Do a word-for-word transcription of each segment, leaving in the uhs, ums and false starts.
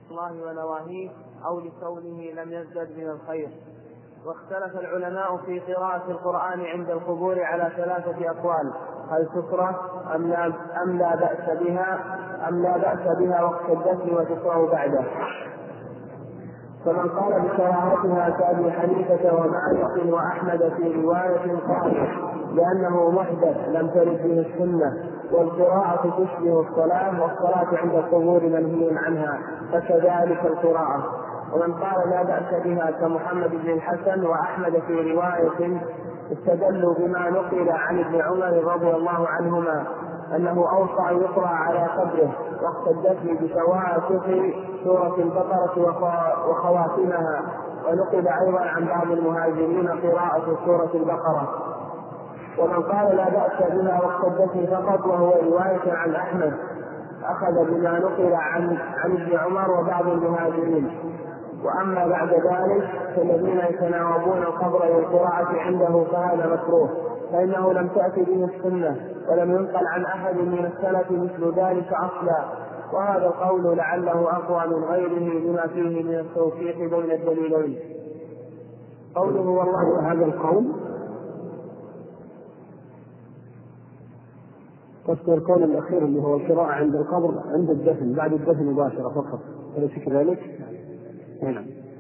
الله ونواهيه أو لكونه لم يزدد من الخير. واختلف العلماء في قراءة القرآن عند القبور على ثلاثة أقوال: هل تكره أم لا, أم لا بأس بها أم لا بأس بها وقت الدفن وتقرأ بعده. فمن قال بكراهتها كأبي حنيفة ومالك وأحمد في رواية قال لأنه محدث لم ترد به السنة، والقراءة تشبه الصلاة، والصلاة عند القبور منهي عنها، فكذلك القراءة. ومن قال لا بأس بها كمحمد بن الحسن وأحمد في رواية استدلوا بما نقل عن ابن عمر رضي الله عنهما أنه أوصى أن يقرأ على قبره وقت الدفن بتواتر سورة البقرة وخواتمها. ونقل أيضا عن بعض المهاجرين قراءة سورة البقرة. ومن قال لا بأس بها وقت الدفن فقط وهو رواية عن أحمد أخذ بما نقل عن عن ابن عمر وبعض المهاجرين. وأما بعد ذلك فالذين يتناوبون القبر والقراءة عنده فهذا مكروه، فإنه لم تأتي به السنة ولم ينقل عن أحد من السلف مثل ذلك أصلا. وهذا القول لعله أقوى من غيره لما فيه من التوفيق بين الدليلين. قوله والله هذا القول تذكر القول الأخير اللي هو القراءة عند القبر عند الدفن بعد الدفن مباشرة فقط، أليس كذلك؟ نعم.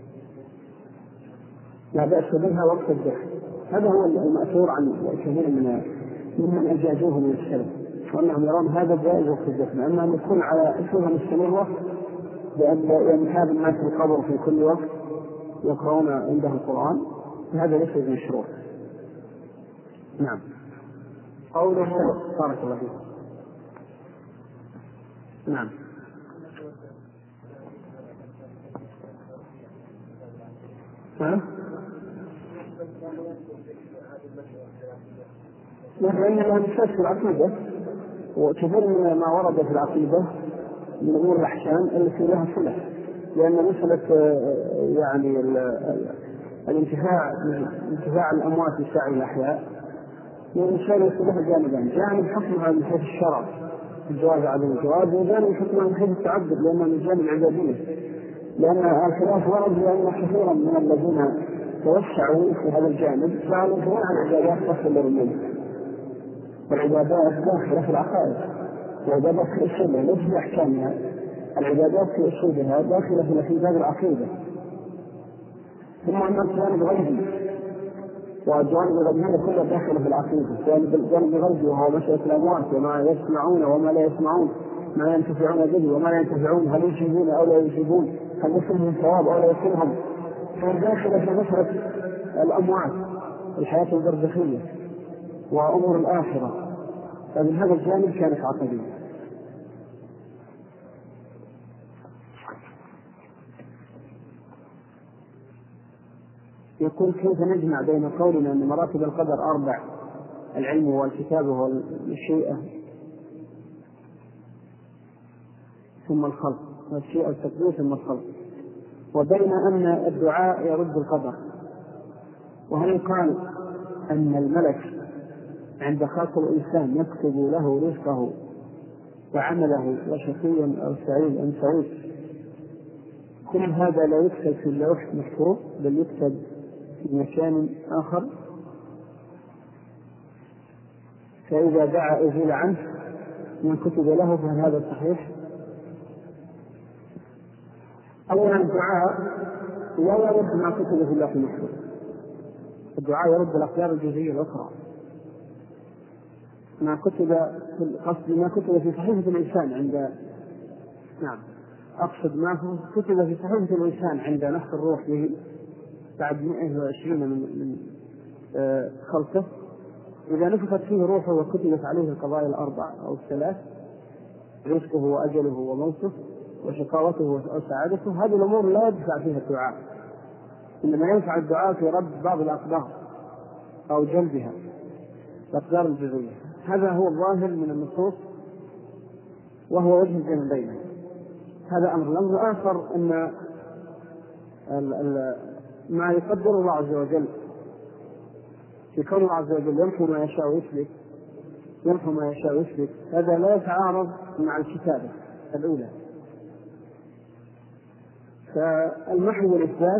لا بأس بها وقت الدفن، هذا هو المأثور عن كثير من ممن أجازوه من السلف، وأنهم يرون هذا جائز وقت الدفن. أما أن يكون على أسلوبها مستمرة بأن ينحاب الناس القبر في كل وقت يقرؤون عنده القرآن، فهذا ليس بمشروع. نعم. قوله بارك الله فيك. نعم. ها؟ لأن لها مساس في العقيدة، وكثير من ما ورد في العقيدة من أمور الأحكام التي لها صلة، لأن مسألة يعني الانتفاع انتفاع الأموات بسعي الأحياء والإنسان يصلح جانبان: جانب حكمها من حيث الشرع الجواز عدم الجواز، وجانب حكمها من حيث التعبد لأنها من جانب العبادية. لأن الخلاف ورد لأن كثيرا من الذين توسعوا في هذا الجانب جعلوا جميع العبادات تصل للموت، والعبادات داخلة في العقائد، العبادات في أصولها ليس في أحكامها، العبادات في أصولها داخلة في باب العقيدة. ثم أن الجانب غيبي، والجانب الغيبي كله داخل في العقيدة. الجانب الغيبي وهو مسألة الأموات وما يسمعون وما لا يسمعون، ما ينتفعون به وما لا ينتفعون، هل يجيبون أو لا يجيبون، هل يصلهم ثواب أو لا يصلهم، فداخل في مسألة الأموات، الحياة البرزخية وأمور الآخرة. فمن هذا الجانب كانت عقدية. يقول: كيف نجمع بين قولنا أن مراتب القدر أربع: العلم والكتابة والمشيئة ثم الخلق، والشيء التقدير ثم الخلق، وبين أن الدعاء يرد القدر؟ وهل يقال أن الملك عند خلق الإنسان يكتب له رزقه وعمله وشقي أو سعيد أم سعيد؟ كل هذا لا يكتب في اللوح محفوظ بل يكتب في مكان آخر، فإذا دعا أزيل عنه من كتب له، فهل هذا صحيح؟ أولا الدعاء لا يرد ما كتب في اللوح المحفوظ، الدعاء يرد الأقدار الجزئية الأخرى، ما كتب في القصد ما كتب في صحيفة الإنسان عند نعم أقصد ما كتب في صحيفة الإنسان عند نفخ الروح به بعد مئة وعشرين من, من آه خلقه، إذا نفخت فيه روحه وكتبت عليه القضايا الأربع أو الثلاث: رزقه وأجله وموته وشقاوته وسعادته، هذه الأمور لا يدفع فيها الدعاء، إنما ينفع الدعاء في رد بعض الأقدار أو جلبها الأقدار الجزئية. هذا هو الظاهر من النصوص وهو وجه الجانبين. هذا أمر. الأمر الآخر أن ال ال ما يقدر الله عز وجل في كون الله عز وجل يمحو ما يشاء ويثبت، يمحو ما يشاء ويثبت، هذا لا يتعارض مع الكتابة الأولى، فالمحو والإثبات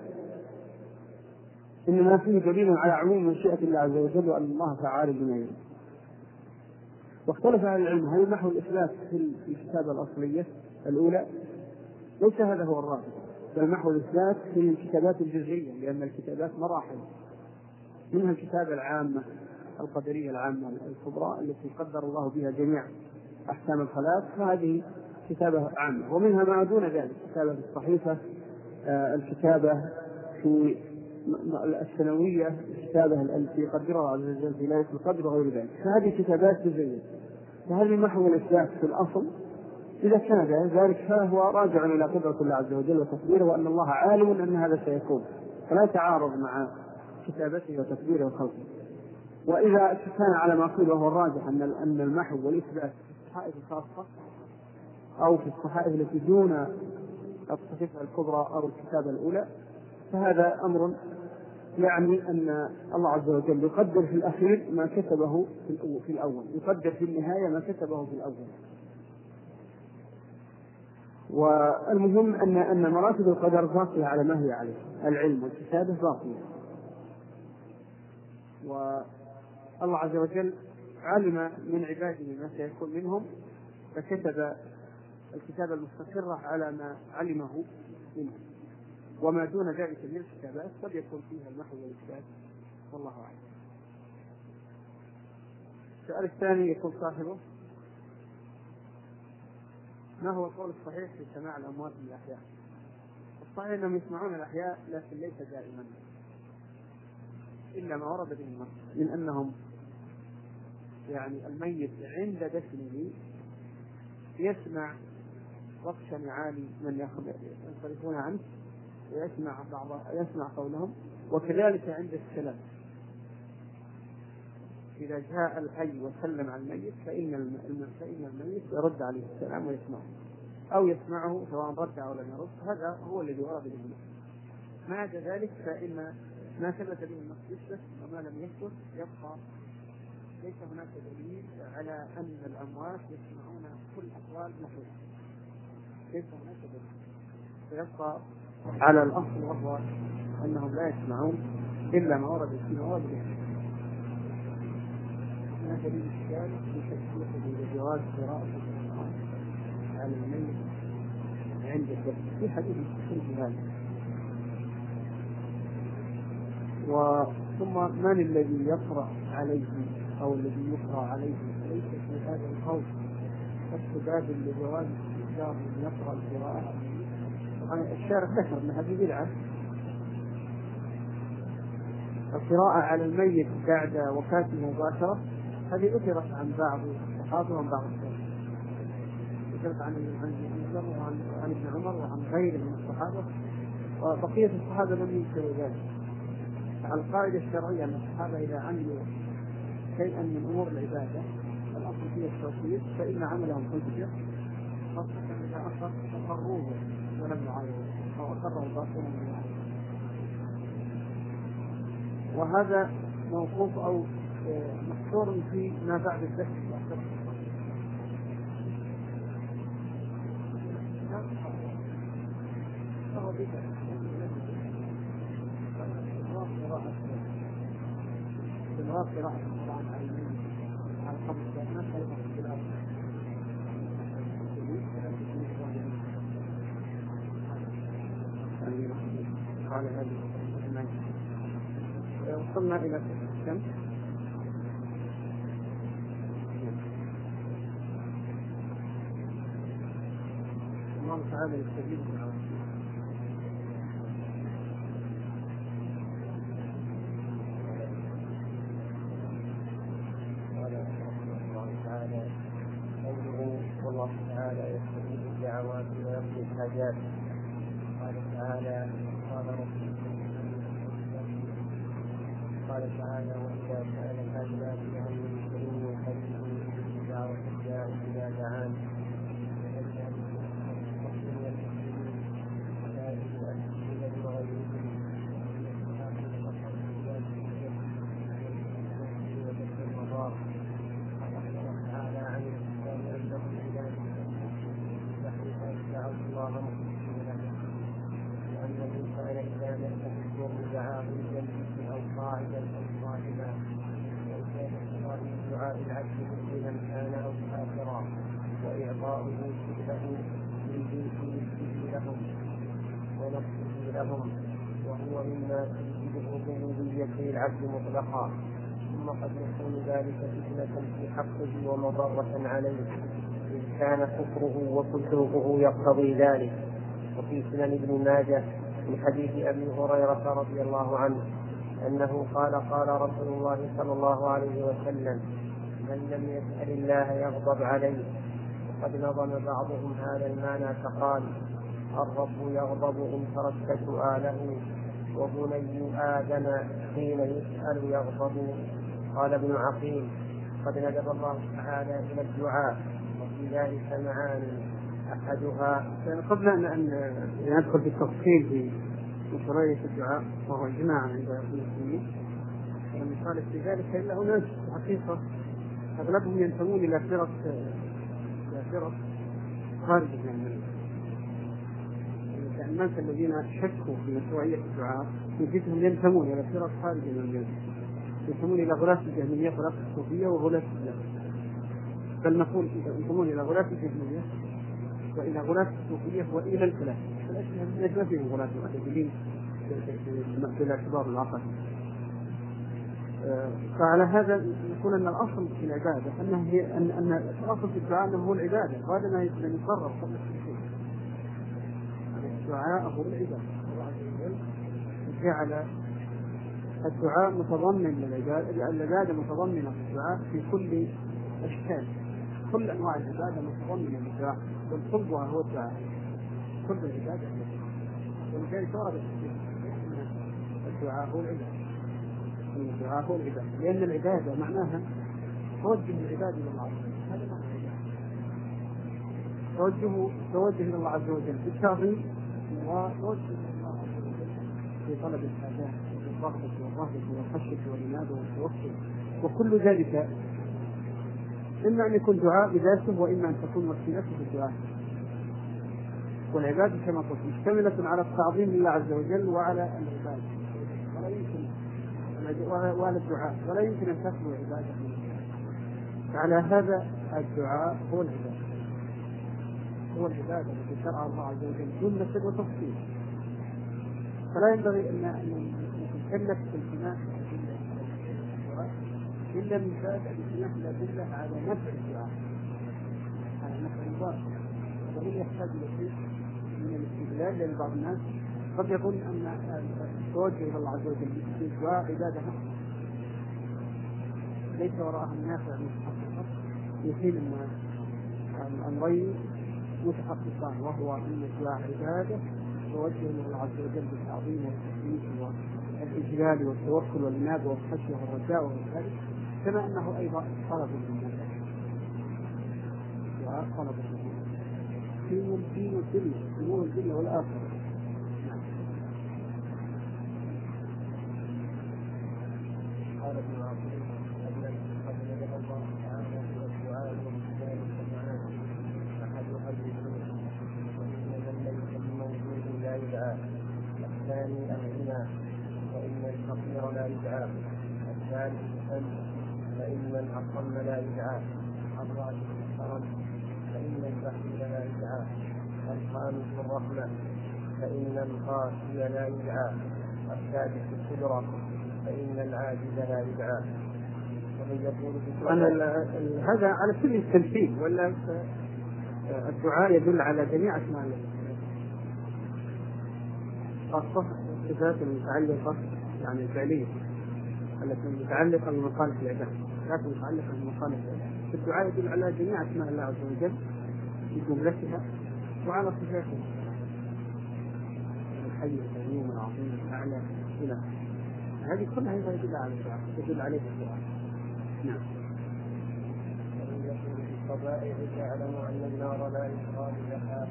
إنما فيه دليل على عموم مشيئة الله عز وجل وأن الله فعال بما يريد. واختلف أهل العلم هل المحو والإثبات في الكتابة الأصلية الأولى؟ ليس هذا هو الراجح، بل المحو والإثبات في الكتابات الجزئية، لأن الكتابات مراحل، منها الكتابة العامة القدرية العامة الكبرى التي قدر الله بها جميع أحكام الخلاق، فهذه كتابة عامة، ومنها ما دون ذلك، كتابة في الصحيفة، آه الكتابة في السنوية، الكتابة التي قدرها عز وجل في ليلة القدر وغير ذلك، فهذه كتابات جزئية. فهذه محو الإثبات في الأصل إذا كان ذلك فهو راجع إلى قدرة الله عز وجل وتقديره، وأن الله عالم أن هذا سيكون، فلا تعارض مع كتابته وتقديره وخلقه. وإذا كان على ما قيل وهو الراجح أن أن المحو والإثبات في الصحائف الخاصة أو في الصحائف التي دون الصحيفة الكبرى أو الكتابة الأولى، فهذا أمر يعني أن الله عز وجل يقدر في الأخير ما كتبه في الأول، يقدر في النهاية ما كتبه في الأول. والمهم أن أن مراتب القدر باقية على ما هي عليه، العلم والكتابة باقية. والله عز وجل علم من عباده ما سيكون منهم، فكتب الكتابة المستقرة على ما علمه منه، وما دون ذلك من الكتابات قد يكون فيها المحو والإثبات، والله أعلم. السؤال الثاني يقول صاحبه: ما هو القول الصحيح في سماع الأموات من الأحياء؟ الصحيح أنهم يسمعون الأحياء، لكن ليس دائما، إلا ما ورد به النص من أنهم يعني الميت عند دفنه يسمع رقص نعال من ينصرفون عنه، ويسمع بعض يسمع قولهم، وكذلك عند السلام إذا جاء الحي وسلم على الميت فإن فإن الميت يرد عليه السلام ويسمعه، أو يسمعه سواء رد أو لم يرد. هذا هو الذي ورد به النص. ما عدا ذلك فإن ما ثبت به النص يثبت، وما لم يثبت يبقى. ليس هناك دليل على أن الأموات يسمعون كل أقوال محيط، ليس هناك دليل، فيبقى على الأصل وهو أنهم لا يسمعون إلا ما ورد في مواد به. ما دليل الثالث في تشريح بجواز قراءة القرآن على الميت عند الدفن في حديث في هذا. وثم من الذي يقرأ عليه أو الذي يقرأ عليه؟ ليس في هذا القول استباب لجواز الاستئجار من يقرأ القراءة. طبعا الشارع ذكر أن هذه بدعة، القراءة على الميت بعد وفاته مباشرة، هذه أثرت عن بعض الصحابة وعن بعض السلف، أثرت عن عن عن ابن عمر وعن غيره من الصحابة، وبقية الصحابة لم ينكروا ذلك. على القاعدة الشرعية أن الصحابة إذا عملوا شيئا من أمور العبادة الأصل فيه التوحيد فإن عملهم حجة، خاصة إذا أخر أقروه ولم يعايروا أو أقروا باطلا من العالم. وهذا موقوف أو محصور في ما بعد الدفن. فهو بدعة استمرار قراءة القرآن على الميت على قبر الكائنات أيضا في الأرض. قال هذه وصلنا إلى كم؟ الله تعالى يستجيب والله تعالى يستجيب الدعوات ويقضي الحاجات. قال تعالى: قال ربكم قال تعالى: وإذا سألك عبادي عني فإني قريب أجيب دعوة الداعي إذا دعان. العبد مطلقا، ثم قد يكون ذلك فتنة في حقه ومضرة عليه إذ كان كفره وفسوقه يقتضي ذلك. وفي سنن ابن ماجه من حديث أبي هريرة رضي الله عنه أنه قال قال رسول الله صلى الله عليه وسلم: من لم يسأل الله يغضب عليه. وقد نظم بعضهم هذا المعنى فقال: الرب يغضب إن تركت سؤاله، وبني آدم حين يسأل يغضب. قال ابن عقيل: قد ندب الله تعالى إلى الدعاء، وفي ذلك معاني أحدها. قبل أن ندخل في التفصيل في مشروعية الدعاء وهو إجماع عند المسلمين، لم يخالف في ذلك إلا أناس حقيقة أغلبهم ينتمون إلى فرق إلى فرق خارجة من الناس الذين شكوا في مشروعية الدعاء، نجدهم ينتمون إلى فرق خارجة من الجنة، ينتمون إلى غلاة الجهمية غلاة الصوفية وغلاة الإسلام، بل نقول ينتمون إلى غلاة الجهمية وإلى غلاة الصوفية وإلى الفلاح. ليس ما فيهم غلاة المعتزلين في الاعتبار العقلي. فعلى هذا نقول أن الأصل في العبادة أنه هي أن أن الأصل في الدعاء أنه هو العبادة، وهذا ما يقرر قبل كل شيء. الدعاء هو العبادة، الله عز وجل جعل الدعاء متضمن للعبادة، العبادة متضمنة في الدعاء في كل أشكال، كل أنواع العبادة متضمنة للدعاء، والقلبها هو الدعاء، كل العبادة هو الدعاء. ولذلك ورد الدعاء هو العبادة، الدعاء هو العبادة، لأن العبادة معناها توجه العباد إلى الله عز وجل. هذا معنى العبادة، توجه توجه إلى الله عز وجل بالتعظيم، وتوجه إلى الله عز وجل في طلب الحاجات والرغبة والرهبة والخشية والإنابة والتوكل، وكل ذلك إما أن يكون دعاء بذاته وإما أن تكون وسيلته في الدعاء. والعبادة كما قلت مشتملة على التعظيم لله عز وجل وعلى العبادة، ولا يمكن وعلى الدعاء، ولا يمكن أن تخلو عبادة من الدعاء. على هذا الدعاء هو العبادة، هو العبادة التي شرعها الله عز وجل جملة وتفصيل، فلا ينبغي أن نتكلف بالبناء إلا من باب الاستناف الأدلة على نفع الدعاء، على نفع الدعاء. وهو يحتاج إلى شيء من الاستدلال، لأن بعض الناس قد يظن أن التوجه إلى الله عز وجل بالدعاء عبادة ليس وراءها النافع متحققة، يحيل أن الأمرين متحققان، وهو أن الدعاء عبادة توجه إلى الله عز وجل بالتعظيم والتسبيح والإجلال والتوكل والإنابة والخشية والرجاء والخير، كما أنه أيضا طلب للناس، الدعاء طلب للناس في الدين والدنيا، في نور الدنيا والآخرة. قال ابن عقيل: قد ندب الله تعالى إلى الدعاء والإسلام والمعاني أحدها الوجود، وإن من ليس بموجود لا يدعى. الثاني الغنى، فإن الفقير لا يدعى. الثالث السمع، فإن الأصم لا يدعى. الرابع الكرم، فإن البخيل لا يدعى. الخامس الرحمة، فإن القاسي لا يدعى. السادس القدرة، فإن العاجز لا يدعى. ومن يقول هذا على سبيل التمثيل، ولا الدعاء يدل على جميع أسماء الله، خاصة الصفات المتعلقة يعني الفعلية التي متعلقة بمصالح العباد، الصفات المتعلقة بمصالح العباد. الدعاء يدل على جميع أسماء الله عز وجل في جملتها وعلى صفاته، الحي القيوم العظيم الأعلى إلى هذه كلها أيضا يدل على الدعاء، يدل عليه الدعاء. نعم. ومن يقول في الطبائع تعلم أن النار لا يقال لها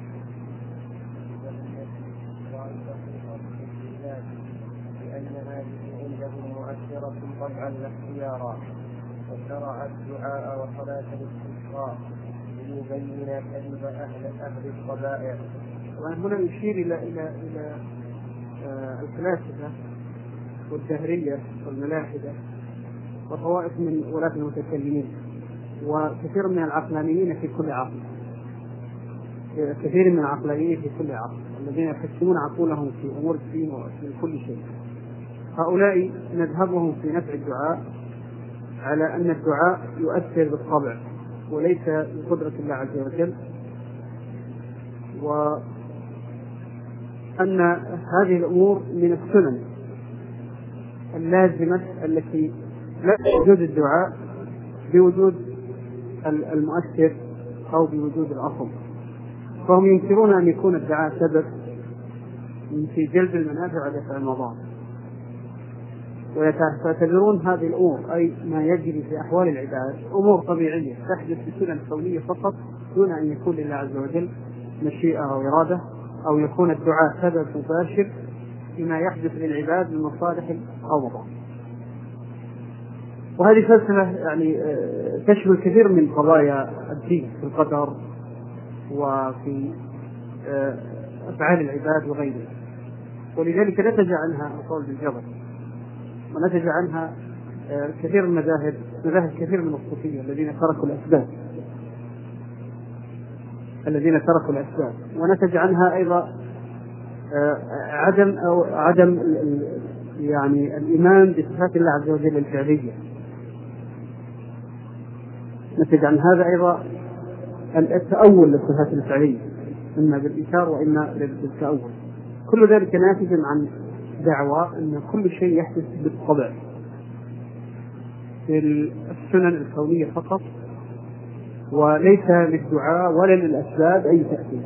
لأن هذه عنده مؤثرة طبعا لا اختيارا، وشرع الدعاء وصلاة الاستسقاء ليبين كذب أهل أهل الطبائع. وهنا يشير إلى إلى إلى آه الفلاسفة والدهرية والملاحدة وطوائف من ولاة المتكلمين وكثير من العقلانيين في كل عصر، كثير من العقلانيين في كل عصر الذين يحكمون عقولهم في أمور الدين وفي كل شيء. هؤلاء نذهبهم في نفع الدعاء على أن الدعاء يؤثر بالطبع وليس بقدرة الله عز وجل، وأن هذه الأمور من السنن اللازمة التي لا وجود الدعاء بوجود المؤثر أو بوجود الأصل. فهم ينكرون أن يكون الدعاء سبب في جلب المنافع ودفع المضار، ويعتبرون هذه الأمور أي ما يجري في أحوال العباد أمور طبيعية تحدث بسنن كونية فقط دون أن يكون لله عز وجل مشيئة أو إرادة، أو يكون الدعاء سبب مباشر فيما يحدث للعباد من مصالح أو مضار. وهذه فلسفة يعني تشمل كثير من قضايا الدين في القدر وفي أفعال العباد وغيره، ولذلك نتج عنها القول بالجبر، ونتج عنها كثير من مذاهب مذاهب كثير من الصوفية الذين تركوا الأسباب الذين تركوا الأسباب ونتج عنها أيضا عدم أو عدم يعني الإيمان بصفات الله عز وجل الفعلية. نتج عن هذا أيضا التأول للصفات الفعلية، إما بالإنكار وإما بالتأول. كل ذلك ناتج عن دعوى أن كل شيء يحدث بالطبع في السنن الكونية فقط، وليس للدعاء ولا للأسباب أي تأثير.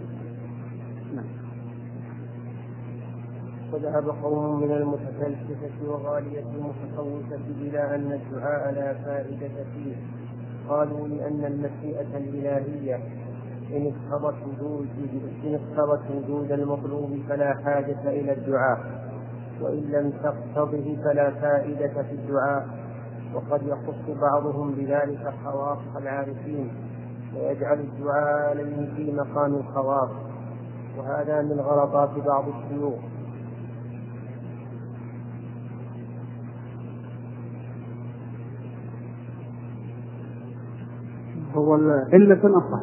وذهب قوم من المتفلسفة وغالية المتصوفة إلى أن الدعاء لا فائدة فيه. قالوا لأن المشيئة الإلهية إن اقتضت وجود إن اقتضت وجود المطلوب فلا حاجة إلى الدعاء، وإن لم تقتضه فلا فائدة في الدعاء. وقد يخص بعضهم بذلك خواص العارفين ويجعل الدعاء عليه في مقام الخواص، وهذا من غلطات بعض الشيوخ. هو علة أصح،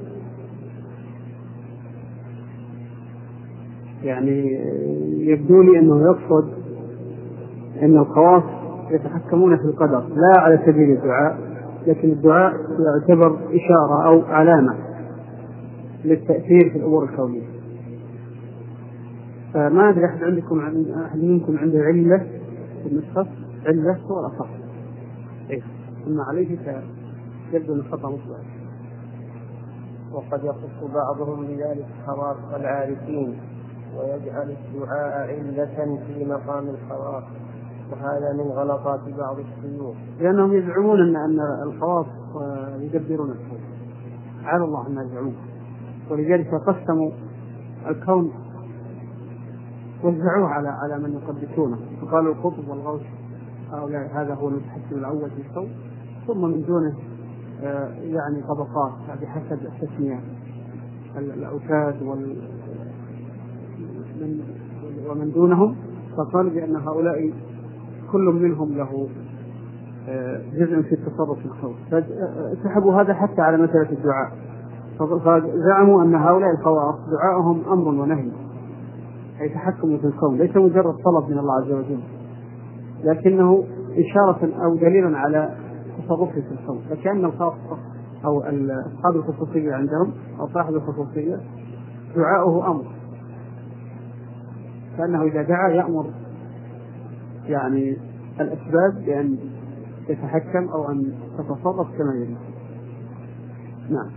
يعني يبدو لي أنه يقصد أن الخواص يتحكمون في القدر لا على سبيل الدعاء، لكن الدعاء يعتبر إشارة أو علامة للتأثير في الأمور الكونية. فما أدري أحد عندكم أحد منكم عنده علة في النسخة؟ علة هو الأصح، إيه أما عليه يبدو من خطأ مطلق. وقد يخص بعضهم بذلك خواص العارفين ويجعل الدعاء علة في مقام الخواص، وهذا من غلطات بعض الشيوخ، لأنهم يزعمون أن أن الخواص يدبرون الكون على الله أن يزعمون، ولذلك قسموا الكون وزعوه على على من يقدسونه، فقالوا القطب والغوث هؤلاء هذا هو المتحكم الأول في الكون، ثم من دونه يعني طبقات بحسب التسمية الأوتاد ومن دونهم، فقالوا بأن هؤلاء كل منهم له جزء في التصرف في الكون، فسحبوا هذا حتى على مسألة الدعاء، فزعموا أن هؤلاء الخواص دعاءهم أمر ونهي، أي تحكم في الكون، ليس مجرد طلب من الله عز وجل، لكنه إشارة أو دليلا على تصرفه في الكون. فكأن الخاصة أو أصحاب الخصوصية عندهم أو صاحب الخصوصية دعاؤه أمر، فأنه إذا دعا يأمر يعني الأسباب بأن يتحكم أو أن تتصرف كما يريد. نعم.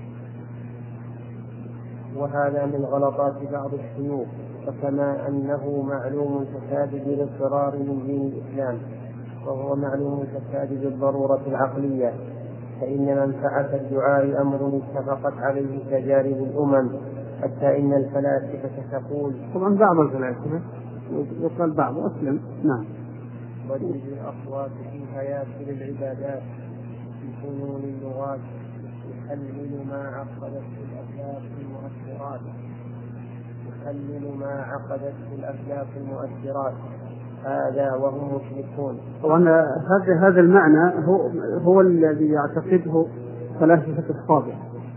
وهذا من غلطات بعض الشيوخ، فكما أنه معلوم فساد بالاضطرار من دين الإسلام، وهو معلوم فساد بالضرورة العقلية، فإن منفعة الدعاء أمر اتفقت عليه تجارب الأمم، حتى إن الفلاسفة تقول، طبعا بعض الفلاسفة يقال بعض أسلم. نعم. ودرج الأصوات في هياكل العبادات في فنون اللغات يحلل ما عقدت في الأفلاك المؤثرات يحلل ما عقدت في الأفلاك المؤثرات هذا وهم مشركون. طبعا هذا هذا المعنى هو هو الذي يعتقده فلاسفة الصابئة.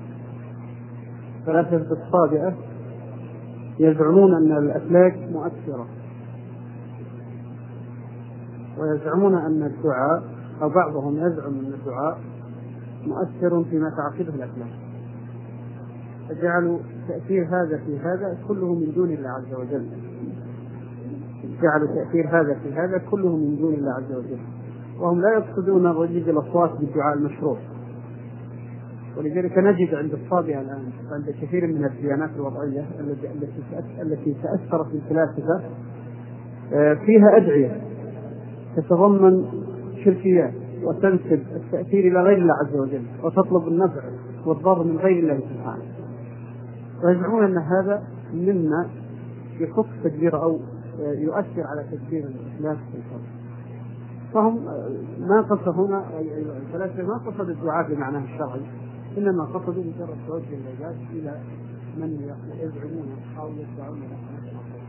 فلاسفة الصابئة يزعمون أن الأفلاك مؤثرة، ويزعمون أن الدعاء أو بعضهم يزعم أن الدعاء مؤثر فيما تعقده الأفلام، فجعلوا تأثير هذا في هذا كله من دون الله عز وجل، جعلوا تأثير هذا في هذا كله من دون الله عز وجل، وهم لا يقصدون رديد الأصوات بالدعاء المشروع. ولذلك نجد عند الصابئة الآن عند كثير من الديانات الوضعية التي تأثرت بالفلاسفة فيها أدعية تتضمن شركيات وتنسب التأثير إلى غير الله عز وجل وتطلب النفع والضر من غير الله سبحانه، ويزعمون أن هذا مما يخص تدبير أو يؤثر على تدبير الإسلام في الفرد. فهم ما قصدوا هنا الفلاسفة ما قصدوا الدعاء بمعناه الشرعي، إنما قصدوا مجرد توجه العباد إلى من يزعمون أو يدعون له.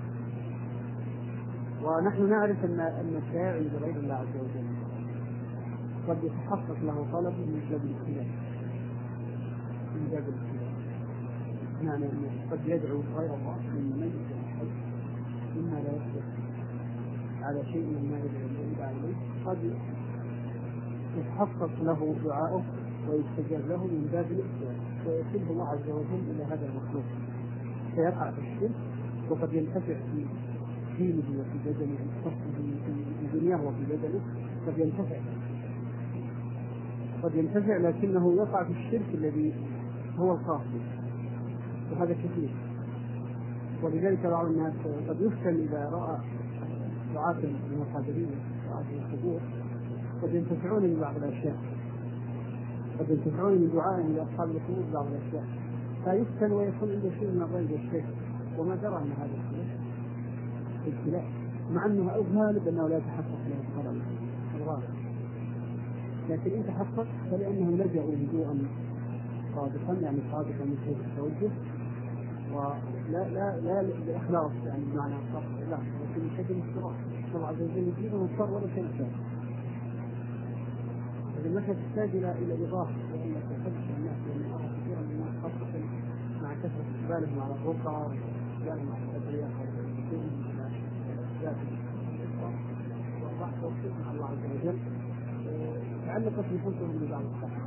ونحن نعرف أن أن الشاعر بغير الله عز وجل قد يتحقق له طلب من باب الاختلاف، من باب الاختلاف يعني قد يدعو غير الله من ميت الحي مما لا يقدر على شيء مما يدعو إليه، قد يتحقق له دعاؤه ويستجاب له من باب الاختلاف، ويسلب الله عز وجل إلى هذا المخلوق فيقع في الشرك، وقد ينتفع في دينه وفي بدنه في دنياه وفي بدنه، قد ينتفع قد ينتفع لكنه يقع في الشرك الذي هو القاصد، وهذا كثير. ولذلك بعض الناس قد يفتن إذا رأى دعاة المقابلين دعاة القبور قد ينتفعون من بعض الأشياء، قد ينتفعون من دعاء لأصحاب القبور بعض الأشياء، فيفتن ويكون عنده شيء من الريب والشك وما درى أن هذا ابتلاء، مع أنه أو غالب أنه لا يتحقق له الخلل الغالب، لكن إن تحقق فلأنه لجأوا لجوءا صادقا يعني صادقا من حيث التوجه، ولا لا لا لإخلاص يعني بمعنى الصرف لا، لكن من حيث الاضطرار الله عز وجل يجيبه مضطر ولا شيء ثاني. إذا ما تحتاج إلى إلى إضافة لأنك تحدث الناس لأن أرى كثيرا من الناس خاصة مع كثرة إقبالهم على الرقى وإقبالهم على الأدعية والبحث والشرك مع الله عز وجل تعلقت بحسنهم ببعض الصحابة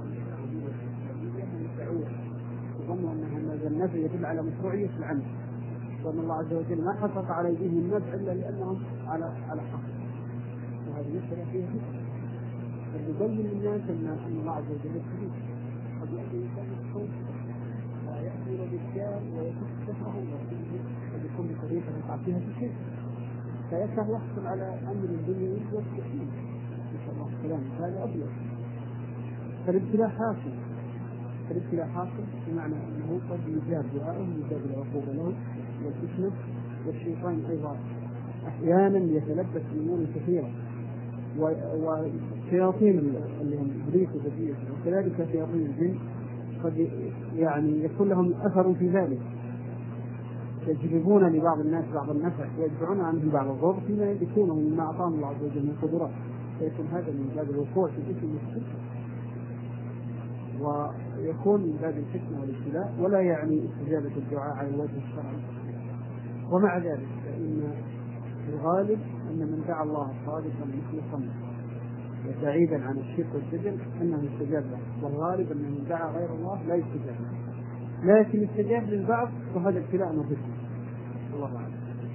يظنوا أن هذا النفي يدل على مشروعية العمل، وأن الله عز وجل ما حقق عليهم النفع إلا لأنهم على على حق، وهذه مسألة فيها يبين للناس أن الله عز وجل كبير، قد يأتي الإنسان الصوت ويأتي إلى الإسكان ويكف كفره قد يكون بطريقة يقع فيها في شيء فيفتح يحصل على أمر الدنيا والتحليل نسأل الله السلام، هذا أبيض. فالابتلاء حاصل فالابتلاء حاصل بمعنى أنه قد يجاب دعاءه يجاب العقوبة له والفتنة، والشيطان أيضا أحيانا يتلبس بأمور كثيرة، وشياطين اللي هم إبليس وبديع وكذلك شياطين الجن قد يعني يكون لهم أثر في ذلك، يجلبون لبعض الناس بعض النفع ويدفعون عنهم بعض الضر فيما يكونه مما أعطاهم الله عز وجل من قدرات، فيكون هذا من باب الوقوع في الإثم والشرك، ويكون من باب الفتنة والابتلاء، ولا يعني استجابة الدعاء على الوجه الشرعي. ومع ذلك فإن الغالب أن من دعا الله صادقا مخلصا وبعيدا عن الشرك والجدل أنه يستجاب له، والغالب أن من دعا غير الله لا يستجاب له، لكن استجاب للبعض وهذا ابتلاء وفتنة. الله أعلم.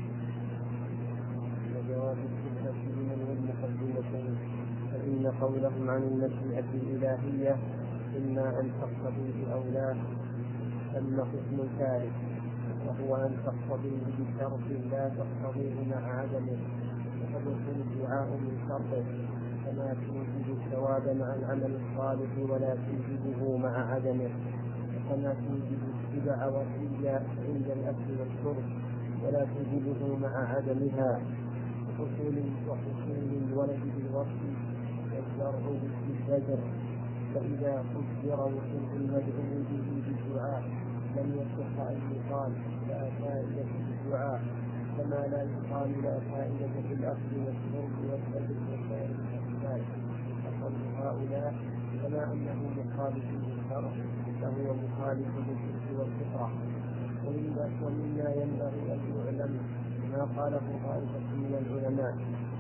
وجواب الفتنة من والمقدمة فإن قولهم عن المشيئة الإلهية إما أن تقتضيه أو لا ثم قسم ثالث، وهو أن تقتضيه بشرط لا تقتضيه مع عدمه، وقد يكون الدعاء من شرطه كما توجب الثواب مع العمل الصالح ولا توجبه مع عدمه، وكما توجب الاتباع والرياء عند الأكل والشرب ولا توجبه مع عدمها، وحصول وحصول الولد بالوصف والزرع بالشجر. فإذا قدر وصول المدعو به بالدعاء لم يصح أن يقال لا فائدة في الدعاء، كما لا يقال لا فائدة في الأكل والشرب والسجد وسائر الأسباب. فقول هؤلاء كما أنه مخالف للشرع فهو مخالف للفقه والفطرة. ومما ينبغي أن يعلم ما قاله طائفة من العلماء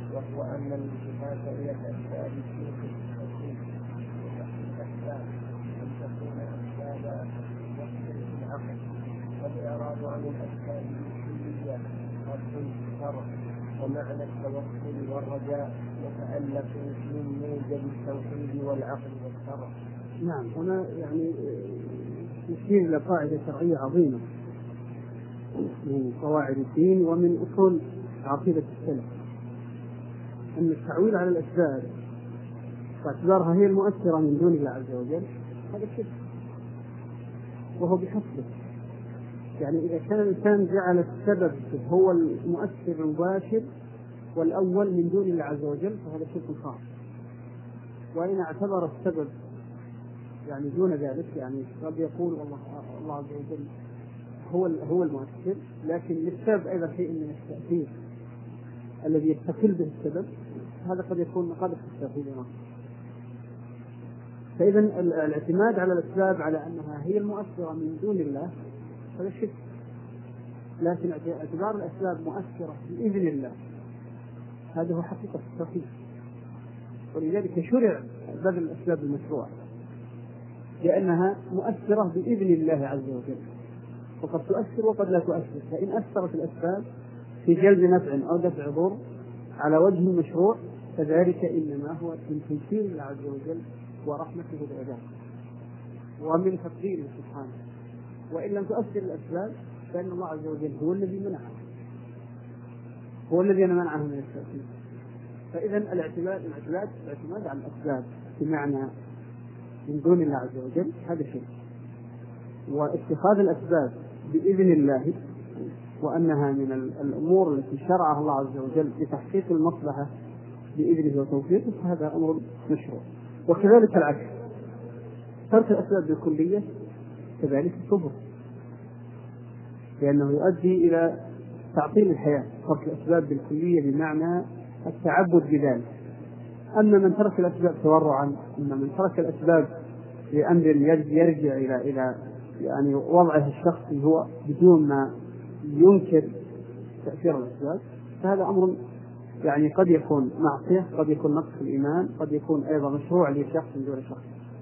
وهو أن الالتفات إلى الأسباب في التوحيد الأسباب أن تكون أسبابا يختلف العقل، والإعراض عن الأسباب الكلية رد الشرع، ومعنى التوكل والرجاء يتألف من موجب التوحيد والعقل والشرع. نعم، هنا يعني نشير إلى قاعدة شرعية عظيمة من قواعد الدين ومن أصول عقيدة السلف، أن التعويل على الأسباب باعتبارها هي المؤثرة من دون الله عز وجل هذا شرك، وهو بحسبه. يعني إذا كان الإنسان جعل السبب هو المؤثر المباشر والأول من دون الله عز وجل فهذا شرك خاص. وإن اعتبر السبب يعني دون ذلك، يعني قد يقول والله الله عز وجل هو هو المؤثر، لكن للسبب أيضا شيء من التأثير الذي يستقل به السبب، هذا قد يكون مقابل التوحيد. فإذا الاعتماد على الأسباب على أنها هي المؤثرة من دون الله هذا شرك، لكن اعتبار الأسباب مؤثرة بإذن الله هذا هو حقيقة التوحيد. ولذلك شرع بذل الأسباب المشروعة لأنها مؤثرة بإذن الله عز وجل، وقد تؤثر وقد لا تؤثر. فإن أثرت الأسباب في جلب نفع أو دفع ضر على وجه المشروع فذلك إنما هو من تيسير الله عز وجل ورحمته بالعباد ومن تقديره سبحانه. وإن لم تؤثر الأسباب فإن الله عز وجل هو الذي منعه، هو الذي منعه من التأثير. فإذا الاعتماد الاعتماد الاعتماد على الأسباب بمعنى من دون الله عز وجل هذا شيء، واتخاذ الأسباب بإذن الله وأنها من الأمور التي شرعها الله عز وجل لتحقيق المصلحة بإذنه وتوفيقه فهذا أمر مشروع. وكذلك العكس، ترك الأسباب بالكلية كذلك كفر، لأنه يؤدي إلى تعطيل الحياة. ترك الأسباب بالكلية بمعنى التعبد بذلك. أما من ترك الأسباب تورعا، أما من ترك الأسباب لأمر يرجع إلى إلى يعني وضعه الشخصي هو بدون ما ينكر تأثير الأسباب، فهذا أمر يعني قد يكون معصية، قد يكون نقص الإيمان، قد يكون أيضا مشروع لشخص دون شخص.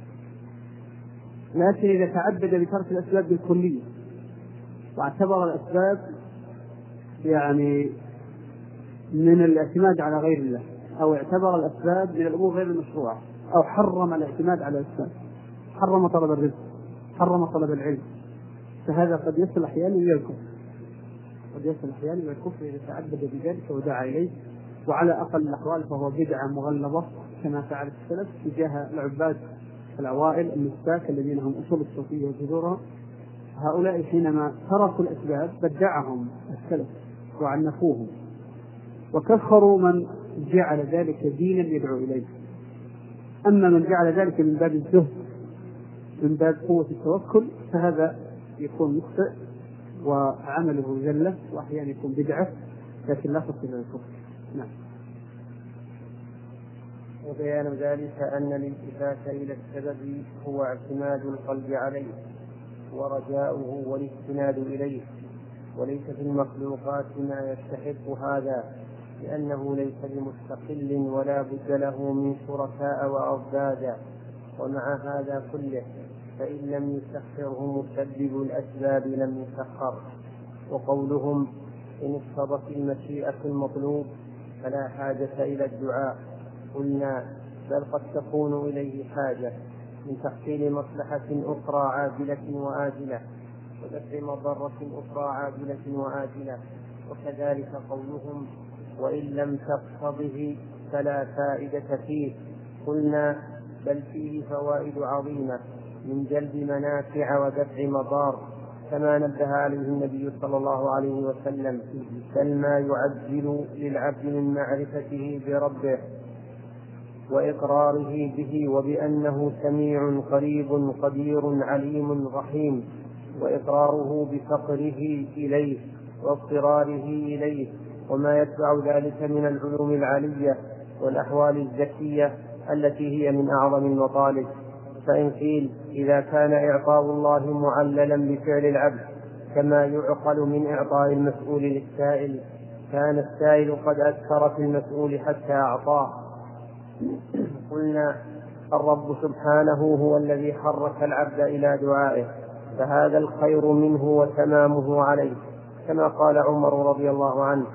لكن إذا تعبد بترك الأسباب بالكلية واعتبر الأسباب يعني من الاعتماد على غير الله، أو اعتبر الأسباب من الأمور غير المشروعة، أو حرم الاعتماد على الأسباب، حرم طلب الرزق، حرم طلب العلم، فهذا قد يصل أحيانا إلى الكفر، قد يصل أحيانا إلى الكفر إذا تعبد بذلك ودعا إليه. وعلى أقل الأحوال فهو بدعة مغلظة كما فعل السلف تجاه العباد الأوائل المساك الذين هم أصول الصوفية وجذورها. هؤلاء حينما تركوا الأسباب بدعهم السلف وعنفوهم وكفروا من جعل ذلك دينا يدعو إليه. أما من جعل ذلك من باب الزهد من باب قوة التوكل فهذا يكون مخطئ وعمله زلة وأحيانا يكون بدعة، لكن لا تصل إلى الكفر. نعم. وبيان ذلك أن الالتفات إلى السبب هو اعتماد القلب عليه ورجاؤه والاستناد إليه، وليس في المخلوقات ما يستحق هذا، لأنه ليس بمستقل ولا بد له من شركاء وأضدادا. ومع هذا كله فإن لم يسخره مسبب الأسباب لم يسخر. وقولهم إن اقتضت المشيئة المطلوب فلا حاجة إلى الدعاء، قلنا بل قد تكون إليه حاجة من تحصيل مصلحة أخرى عاجلة وآجلة ودفع مضرة أخرى عاجلة وآجلة. وكذلك قولهم وإن لم تقتضه فلا فائدة فيه، قلنا بل فيه فوائد عظيمة من جلب منافع ودفع مضار، كما نبه عليه النبي صلى الله عليه وسلم، بل ما يعجل للعبد من معرفته بربه وإقراره به وبأنه سميع قريب قدير عليم رحيم، وإقراره بفقره إليه واضطراره إليه، وما يتبع ذلك من العلوم العالية والأحوال الزكية التي هي من أعظم المطالب. فإن قيل إذا كان إعطاء الله معللا بفعل العبد كما يعقل من إعطاء المسؤول للسائل، كان السائل قد أكثر في المسؤول حتى أعطاه. قلنا الرب سبحانه هو الذي حرك العبد إلى دعائه، فهذا الخير منه وتمامه عليه، كما قال عمر رضي الله عنه: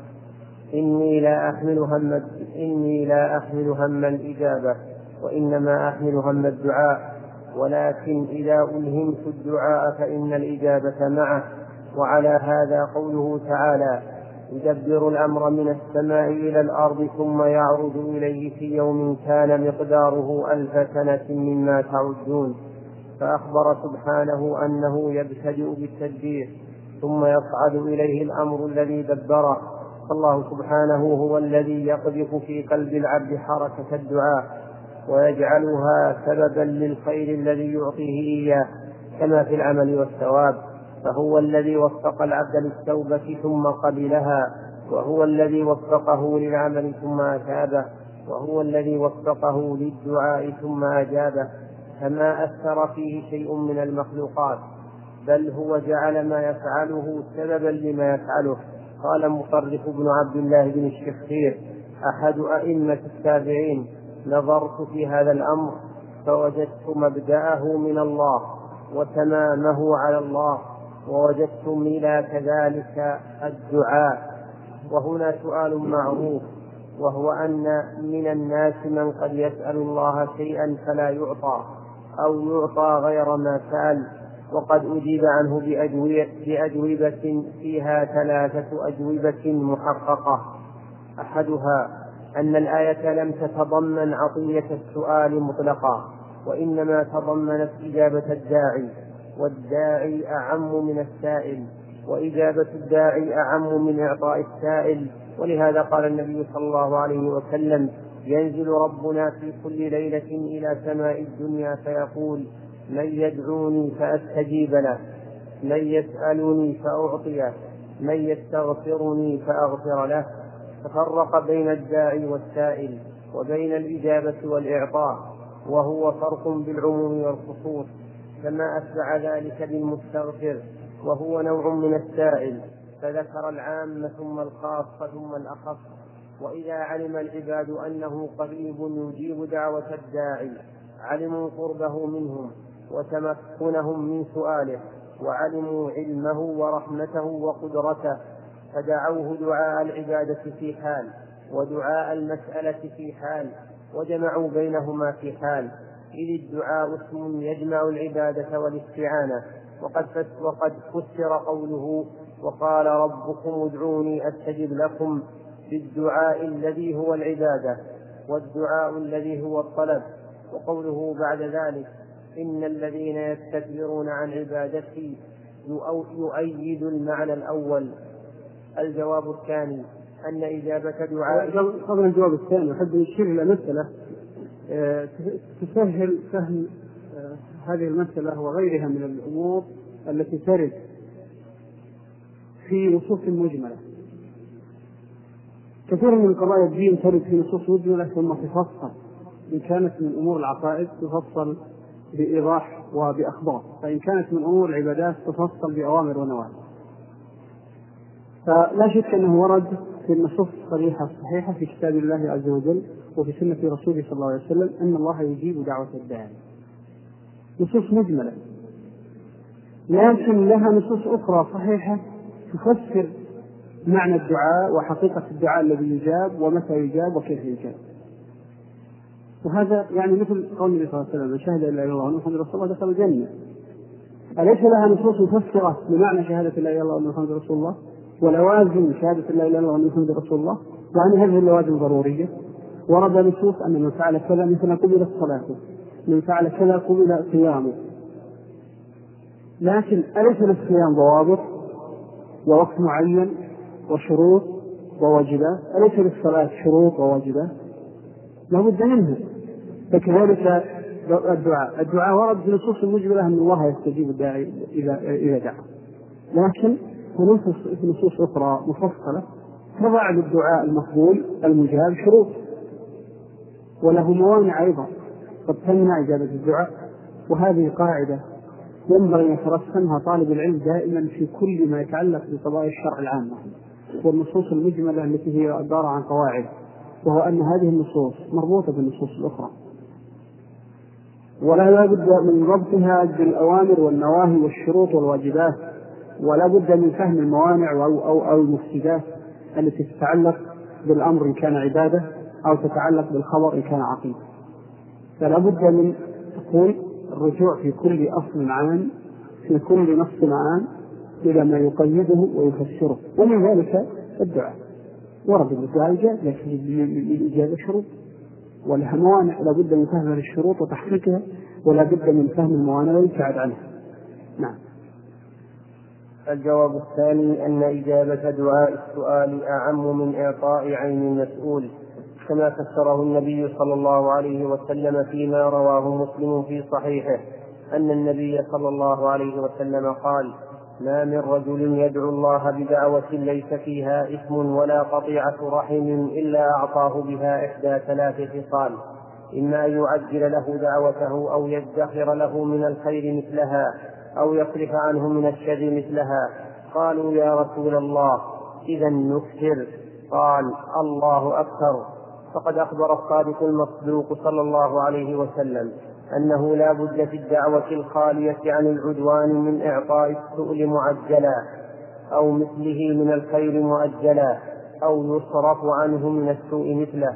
إني لا أحمل هم إني لا أحمل هم الإجابة، وإنما أحمل هم الدعاء، ولكن إذا ألهمت الدعاء فإن الإجابة معه. وعلى هذا قوله تعالى: يدبر الأمر من السماء إلى الأرض ثم يعرج إليه في يوم كان مقداره ألف سنة مما تعدون. فأخبر سبحانه أنه يبتدئ بالتدبير ثم يصعد إليه الأمر الذي دبره. فالله سبحانه هو الذي يقذف في قلب العبد حركة الدعاء ويجعلها سببا للخير الذي يعطيه إياه، كما في العمل والثواب. فهو الذي وفق العبد للتوبة ثم قبلها، وهو الذي وفقه للعمل ثم أثابه، وهو الذي وفقه للدعاء ثم أجابه، فما أثر فيه شيء من المخلوقات، بل هو جعل ما يفعله سببا لما يفعله. قال مطرف بن عبد الله بن الشخير أحد أئمة التابعين: نظرت في هذا الأمر فوجدت مبدأه من الله وتمامه على الله، ووجدت إلى كذلك الدعاء. وهنا سؤال معروف، وهو أن من الناس من قد يسأل الله شيئا فلا يعطى، أو يعطى غير ما سأل، وقد أجيب عنه بأجوبة فيها ثلاثة أجوبة محققة. أحدها أن الآية لم تتضمن عطية السؤال مطلقا، وإنما تضمنت إجابة الداعي، والداعي أعم من السائل، وإجابة الداعي أعم من إعطاء السائل. ولهذا قال النبي صلى الله عليه وسلم: ينزل ربنا في كل ليلة إلى سماء الدنيا فيقول: من يدعوني فأستجيب له، من يسألني فأعطيه، من يستغفرني فأغفر له. ففرق بين الداعي والسائل وبين الإجابة والإعطاء، وهو فرق بالعموم والخصوص، كما أتبع ذلك بالمستغفر وهو نوع من السائل، فذكر العام ثم الخاص ثم الأخص. وإذا علم العباد أنه قريب يجيب دعوة الداعي علموا قربه منهم وتمكنهم من سؤاله، وعلموا علمه ورحمته وقدرته، فدعوه دعاء العبادة في حال ودعاء المسألة في حال، وجمعوا بينهما في حال، إذ الدعاء اسم يجمع العبادة والاستعانة. وقد وقد فسر قوله: وقال ربكم ادعوني أستجب لكم، بالدعاء الذي هو العبادة، والدعاء الذي هو الطلب. وقوله بعد ذلك: إن الذين يستكبرون عن عبادتي، يؤيد المعنى الأول. الجواب الثاني أن إجابة دعاء. قبل الجواب الثاني أحب نشير إلى مسألة تسهل فهم هذه المسألة وغيرها من الأمور التي ترد في نصوص مجملة. كثير من قضايا الدين ترد في نصوص مجملة ثم تفصل، إن كانت من أمور العقائد تفصل بإيضاح وبأخبار، فإن كانت من أمور العبادات تفصل بأوامر ونواهي. فلا شك أنه ورد في النصوص الصريحة الصحيحة في كتاب الله عز وجل وفي سنة رسوله صلى الله عليه وسلم أن الله يجيب دعوة الداعي، نصوص مجملة، لكن لها نصوص أخرى صحيحة تفسر معنى الدعاء وحقيقة الدعاء الذي يجاب ومتى يجاب وكيف يجاب. وهذا يعني مثل قول النبي صلى الله عليه وسلم: من شهد لا إله إلا الله محمد رسول الله دخل الجنة. أليس لها نصوص مفسرة لمعنى شهادة لا إله إلا الله محمد رسول الله ولوازم شهادة لا إله إلا الله محمد رسول الله؟ يعني هذه اللوازم ضرورية. ورد نصوص أن من فعل كذا مثل قبلت صلاته، من فعل كذا قبل صيامه. لكن أليس للصيام ضوابط ووقت معين وشروط وواجبات؟ أليس للصلاة شروط وواجبات؟ لا بد منها. فكذلك الدعاء الدعاء ورد في نصوص مجملة أن الله يستجيب الداعي إذا إذا دعا، لكن في نصوص أخرى مفصلة تضع للدعاء المقبول المجاب شروط، وله موانع أيضا قد تمنع إجابة الدعاء. وهذه قاعدة ينبغي أن يترسمها طالب العلم دائما في كل ما يتعلق بقضايا الشرع العامة. والنصوص المجملة التي هي عبارة عن قواعد، وهو أن هذه النصوص مربوطة بالنصوص الأخرى، ولا بد من ربطها بالأوامر والنواهي والشروط والواجبات، ولا بد من فهم الموانع أو, أو, أو المفسدات التي تتعلق بالأمر إن كان عبادة أو تتعلق بالخبر إن كان عقيدة. فلا بد من تقول الرجوع في كل أصل عام في كل نص عام إلى ما يقيده ويفسره، ومن ذلك الدعاء. ورد الدعاء جاء لكن للإجابة شروط ولها موانع، لا بد من فهم الشروط وتحقيقها، ولا بد من فهم الموانع والابتعاد عنها. نعم. الجواب الثاني أن إجابة دعاء السؤال أعم من إعطاء عين المسؤول، كما فسره النبي صلى الله عليه وسلم فيما رواه مسلم في صحيحه أن النبي صلى الله عليه وسلم قال: ما من رجل يدعو الله بدعوة ليس فيها إثم ولا قطيعة رحم إلا أعطاه بها إحدى ثلاث خصال: إما أن يعجل له دعوته أو يدخر له من الخير مثلها أو يصرف عنه من الشر مثلها. قالوا: يا رسول الله إذا نكثر؟ قال: الله أكثر. فقد أخبر الصادق المصدوق صلى الله عليه وسلم أنه لا بد في الدعوة الخالية عن العدوان من إعطاء السؤل معجلا أو مثله من الخير مؤجلا أو يصرف عنه من السوء مثله.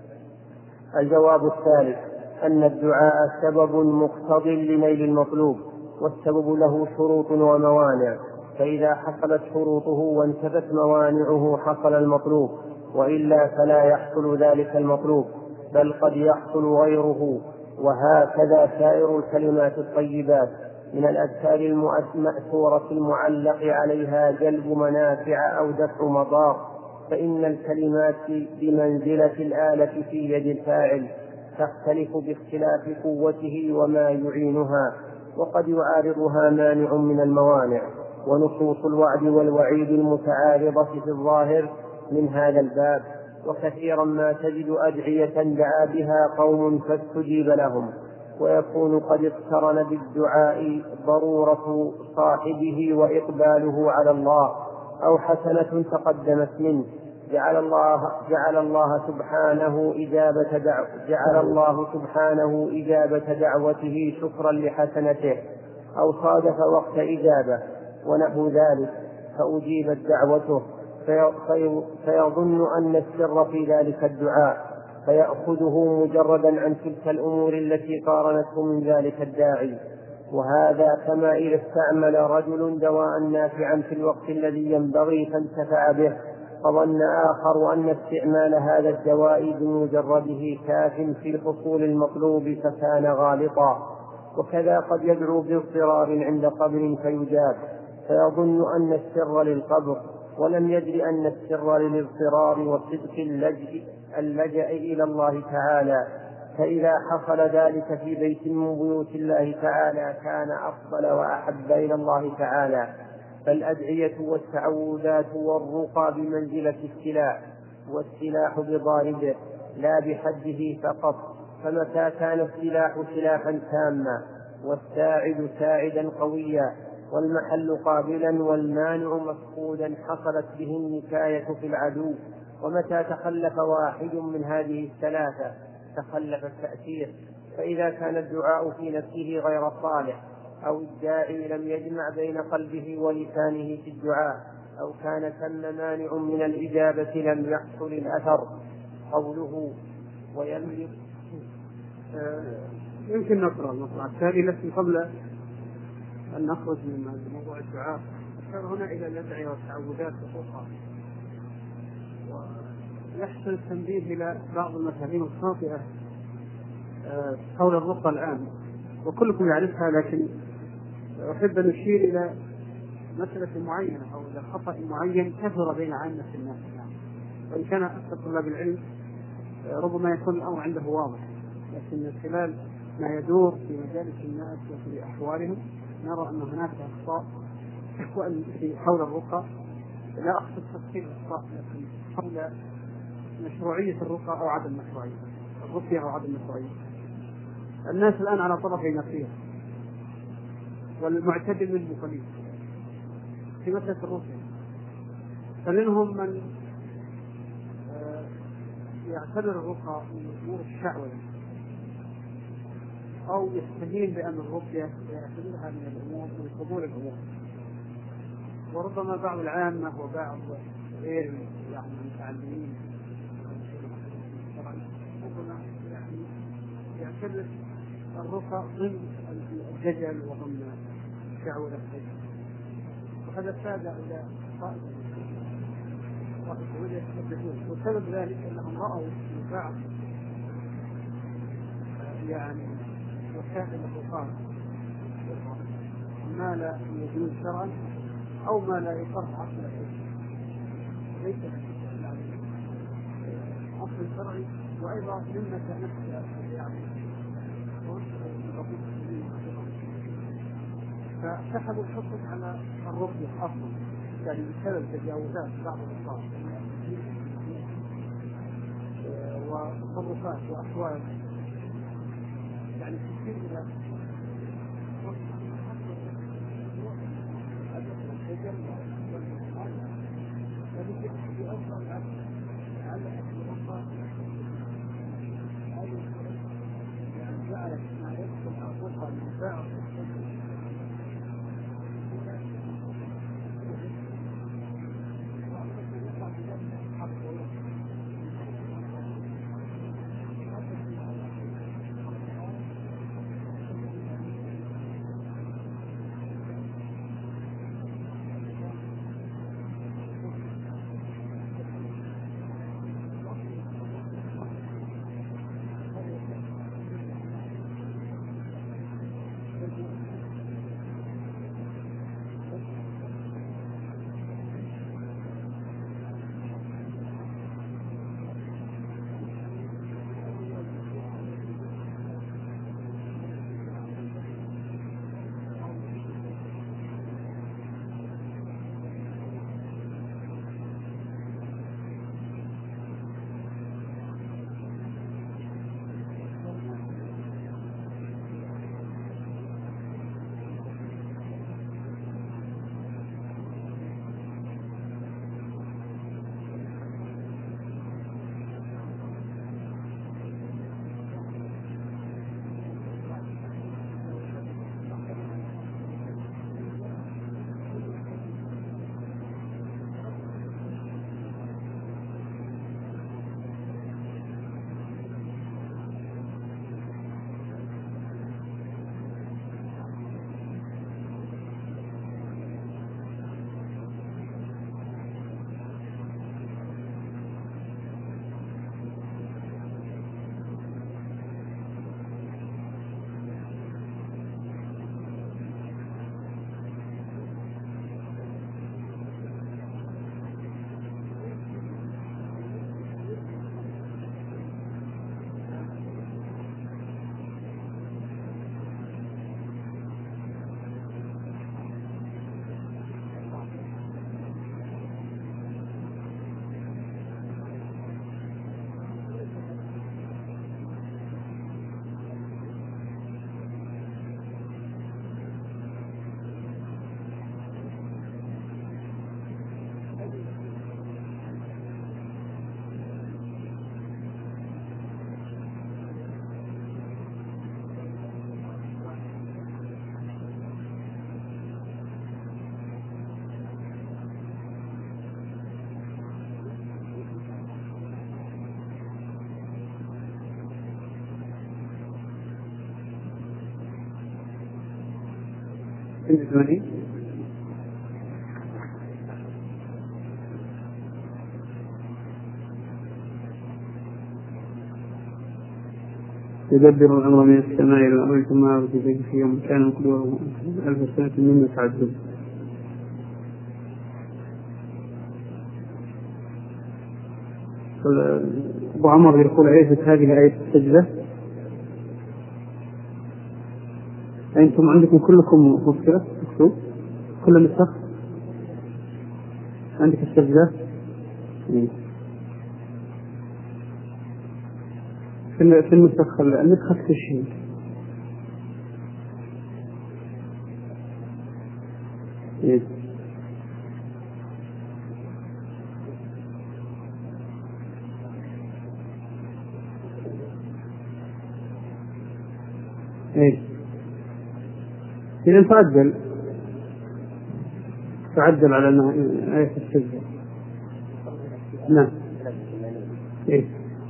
الجواب الثالث أن الدعاء سبب مقتض لنيل المطلوب، والسبب له شروط وموانع، فإذا حصلت شروطه وانتفت موانعه حصل المطلوب، وإلا فلا يحصل ذلك المطلوب، بل قد يحصل غيره. وهكذا سائر الكلمات الطيبات من الأذكار المأثورة المعلق عليها جلب منافع أو دفع مضار، فإن الكلمات بمنزلة الآلة في يد الفاعل، تختلف باختلاف قوته وما يعينها، وقد يعارضها مانع من الموانع. ونصوص الوعد والوعيد المتعارضة في الظاهر من هذا الباب، وكثيرا ما تجد أدعية دعا بها قوم فاستجيب لهم، ويكون قد اقترن بالدعاء ضرورة صاحبه وإقباله على الله، أو حسنة تقدمت منه، جعل الله, جعل الله سبحانه إجابة دعو جعل الله سبحانه إجابة دعوته شكرا لحسنته، أو صادف وقت إجابة ونحو ذلك فأجيبت دعوته، فيظن أن السر في ذلك الدعاء، فيأخذه مجردا عن تلك الأمور التي قارنته من ذلك الداعي. وهذا كما إذا استعمل رجل دواء نافعا في الوقت الذي ينبغي فانتفع به، فظن آخر أن استعمال هذا الدواء بمجرده كاف في الحصول المطلوب فكان غالطا. وكذا قد يدعو باضطرار عند قبر فيجاب، فيظن أن السر للقبر، ولم يدر أن السر للاضطرار وصدق اللجأ, اللجأ إلى الله تعالى. فإذا حصل ذلك في بيت من بيوت الله تعالى كان أفضل وأحب إلى الله تعالى. فالأدعية والتعوذات والرقى بمنزلة السلاح، والسلاح بضاربه لا بحده فقط، فمتى كان السلاح سلاحا تاما والساعد ساعدا قويا والمحل قابلا والمانع مفقودا حصلت به النكاية في العدو. ومتى تخلف واحد من هذه الثلاثة تخلف التأثير. فإذا كان الدعاء في نفسه غير صالح، أو الداعي لم يجمع بين قلبه ولسانه في الدعاء، أو كان ثم مانع من الإجابة لم يحصل الأثر. قوله ويملك آه يمكن نقرأ المقطع التالي، لكن قبل أن نخرج من موضوع الدعاء أشار هنا إلى الأدعية والتعوذات والرقى، ويحصل التنبيه إلى بعض المفاهيم الخاطئة حول الرقى الآن، وكلكم يعرفها، لكن أحب أن أشير إلى مسألة معينة أو إلى خطأ معين كثر بين عامة الناس، وإن كان أكثر طلاب العلم ربما يكون الأمر عنده واضح، لكن من خلال ما يدور في مجالس الناس وفي أحوالهم نرى أن هناك أخطاء حول الرقى. لا أقصد تفصيل الأخطاء، لكن حول مشروعية الرقى أو عدم مشروعية الرقية أو عدم مشروعية. الناس الآن على طرفي نقيض، والمعتدل منه قليل في مسألة الرقية. فمنهم من يعتبر الرقى من أمور الشعوذة أو يستهين بأن الرقية يعتبرها من الأمور من فضول الأمور، وربما بعض العامة وبعض غير يعني المتعلمين ربما يعني يعتبر الرقى ضمن الدجل وضمن الشعوذة الدجل، وهذا ساد إلى طائفة وسبب ذلك أنهم رأوا في بعض يعني وسائل الرقاة ما لا يجوز شرعا أو ما لا يقر عقلا، ليس يعني أصل شرعي، وأيضا مما نفسه يعني فسحبوا الحكم على الرقية أصلا، يعني بسبب تجاوزات بعض الأشخاص وتصرفات وأحوال يعني كثير من الثاني يدبر الأمر من السماء إلى الأرض ثم يعرج به في يوم كان مقداره ألف سنة مما تعدد. أبو عمر يقول عيسى هذه آية السجدة. أنتم عندكم كلكم مفكرة مكتوب كل نسخ عندك السجدة في النسخ النسخة التشهيد إذا تعدل تعدل على أنه آية السجدة. نعم. إيه؟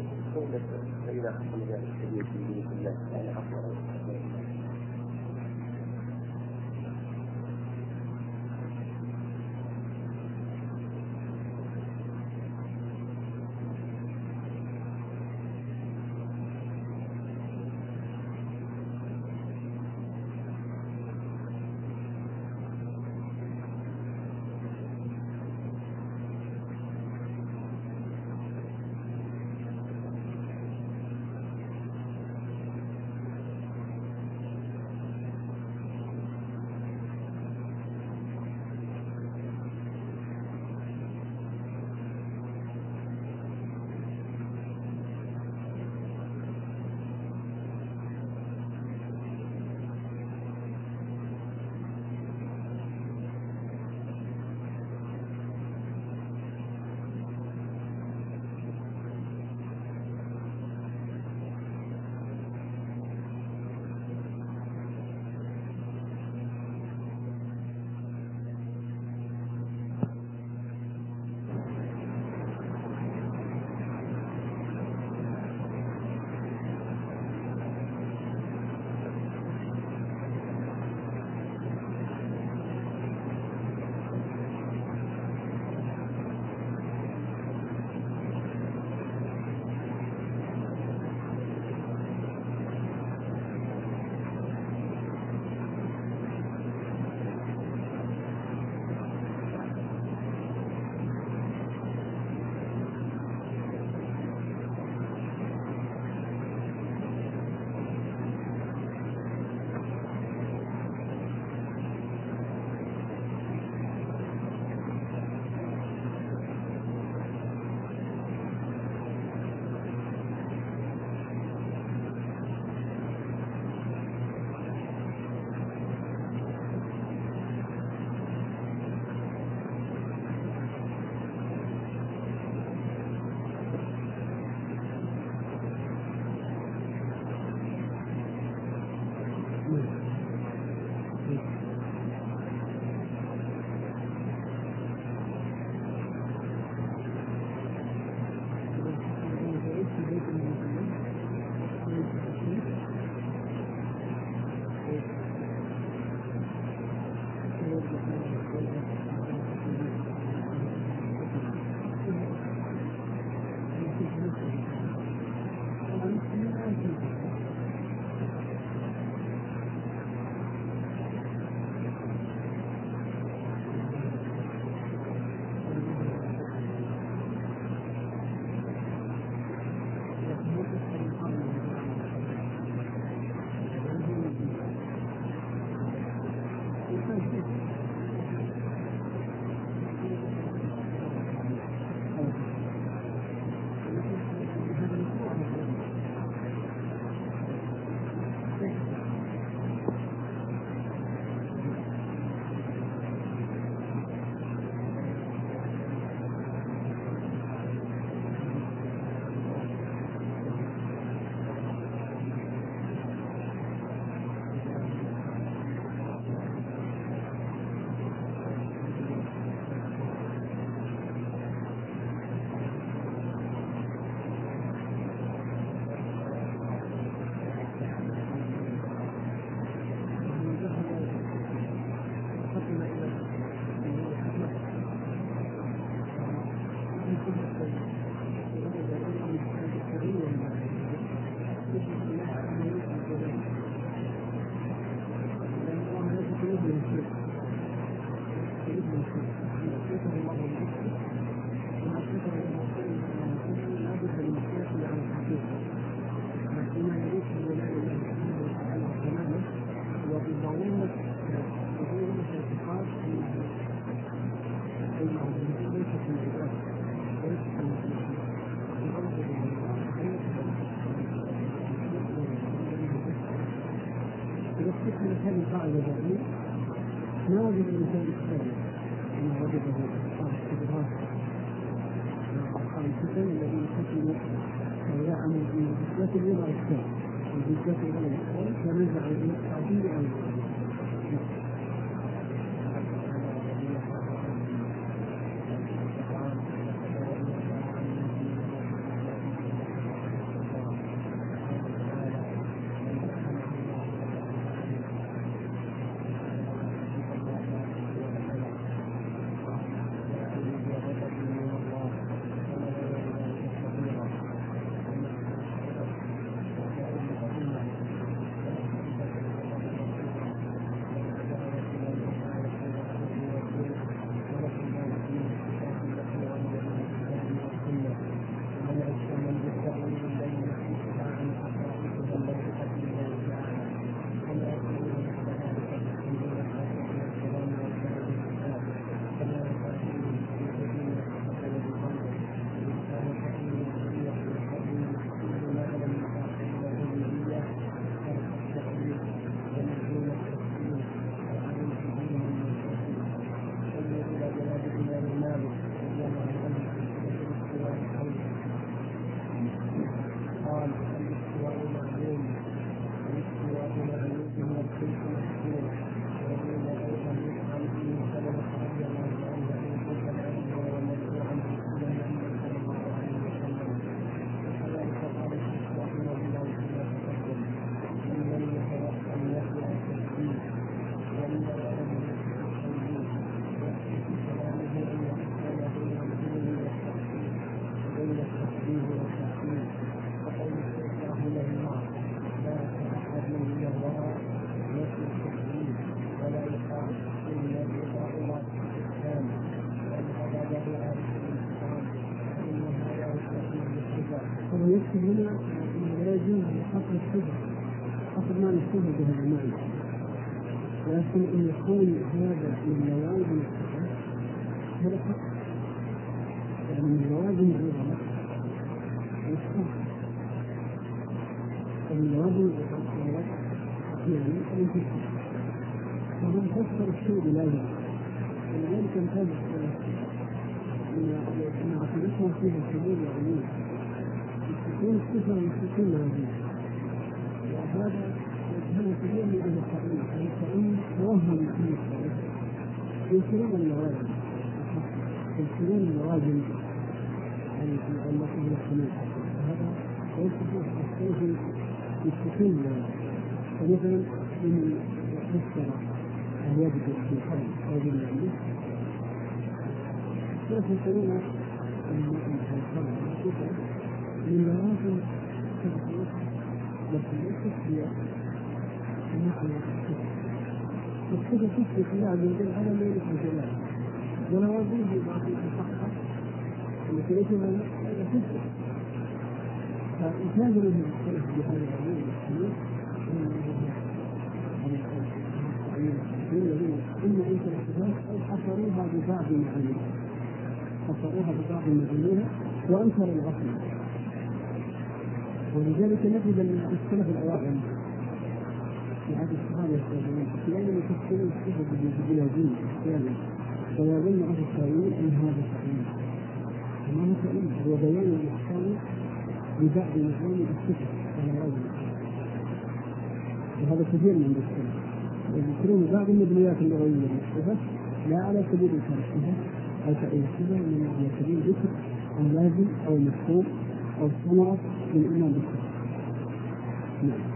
هذه القاعدة الجاهلية ما وجد الإنسان الثاني أنه وجده أصحاب القدرات وأصحاب الفتن الذين فتنوا ويعمل في بالذات الوضع الثاني وبالذات الوضع الثاني فنزع التعبير عن ويكتب هنا لا يجوز حصر الشبه، حصر معنى الشبه بهذا المعنى، لكن أن يكون هذا من لوازم الصفة هذا حق، يعني من لوازم الرضا والصفة، ومن لوازم الرضا يعني الانتفاع، فمن فسر الشيء بلازم، ولذلك امتاز أن عقيدتهم فيها الحلول والعلوم تكون الصفة مستقيم لوازم، وهذا هذا كثير من أهل التأويل، أهل التأويل توهم في الصفة ينكرون اللوازم، ينكرون اللوازم التي بالحلول، هذا يصبح الصفة مستقيم لوازم. فمثلا من فسر اليد في الحرب أو بالمعنى يفسرون أن الحرب الصفة من لوازم الصفة، لكن ليست هي مثل الصفة. الصفة تثبت الله عز وجل على ما يليق بجلاله، ولوازمه باقي تحقق التي ليس لها تثبت. فإنتاج منهم السلف بهذا العلوم والسلوك الذين إما أنت الصفات أو حصروها ببعض معانيها، حصروها ببعض معانيها وأنكر الأصل. ولذلك نجد أن السلف الأوائل في هذه الصحابة التابعين أحيانا يفسرون الصفة بلازم أحيانا، ويظن أهل التأويل أن هذا تأويل، وما هو تأويل هو بيان الأحكام ببعض معاني الصفة ولا لازم. وهذا كثير من السلف يذكرون بعض المبنيات اللغوية للصفة لا على سبيل الفلسفة أو تأويل الصفة، إنما على سبيل ذكر اللازم أو المفهوم أو الثمرة للإيمان بالصفة. نعم.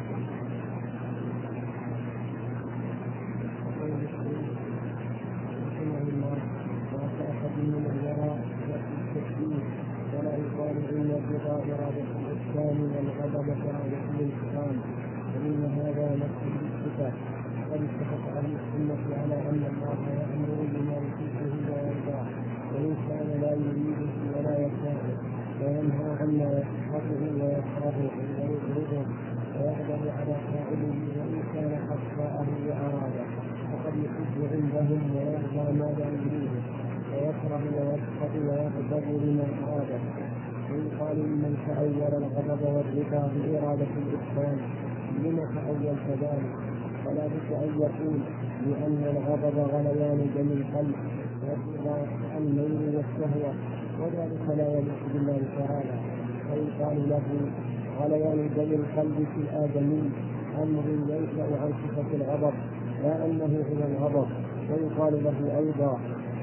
ولا يقال إن الرضا إرادة الإحسان والغضب إرادة الانتقام، فإن هذا نفس الصفات. وقد اتفق أهل السنة على أن الله يأمر بما يحبه ويرضاه، وإن كان لا يريده ولا يشاءه، وينهى عما يسخطه ويكرهه ويبغضه، ويغضب على فاعله وإن كان قد شاءه وأراده، فقد يحب عندهم ويرضى ما لا يريده، ويكره ويسخط ويغضب لما أراده. ويقال لمن تأول الغضب والرضا بإرادة الإحسان لما تأولت ذلك؟ فلا بد أن يقول لأن الغضب غليان دم القلب، والرضا الميل والشهوة، وذلك لا يليق بالله تعالى. فيقال له غليان دم القلب في الآدمي أمر ينشأ عن صفة الغضب، لا أنه هو الغضب. ويقال له أيضا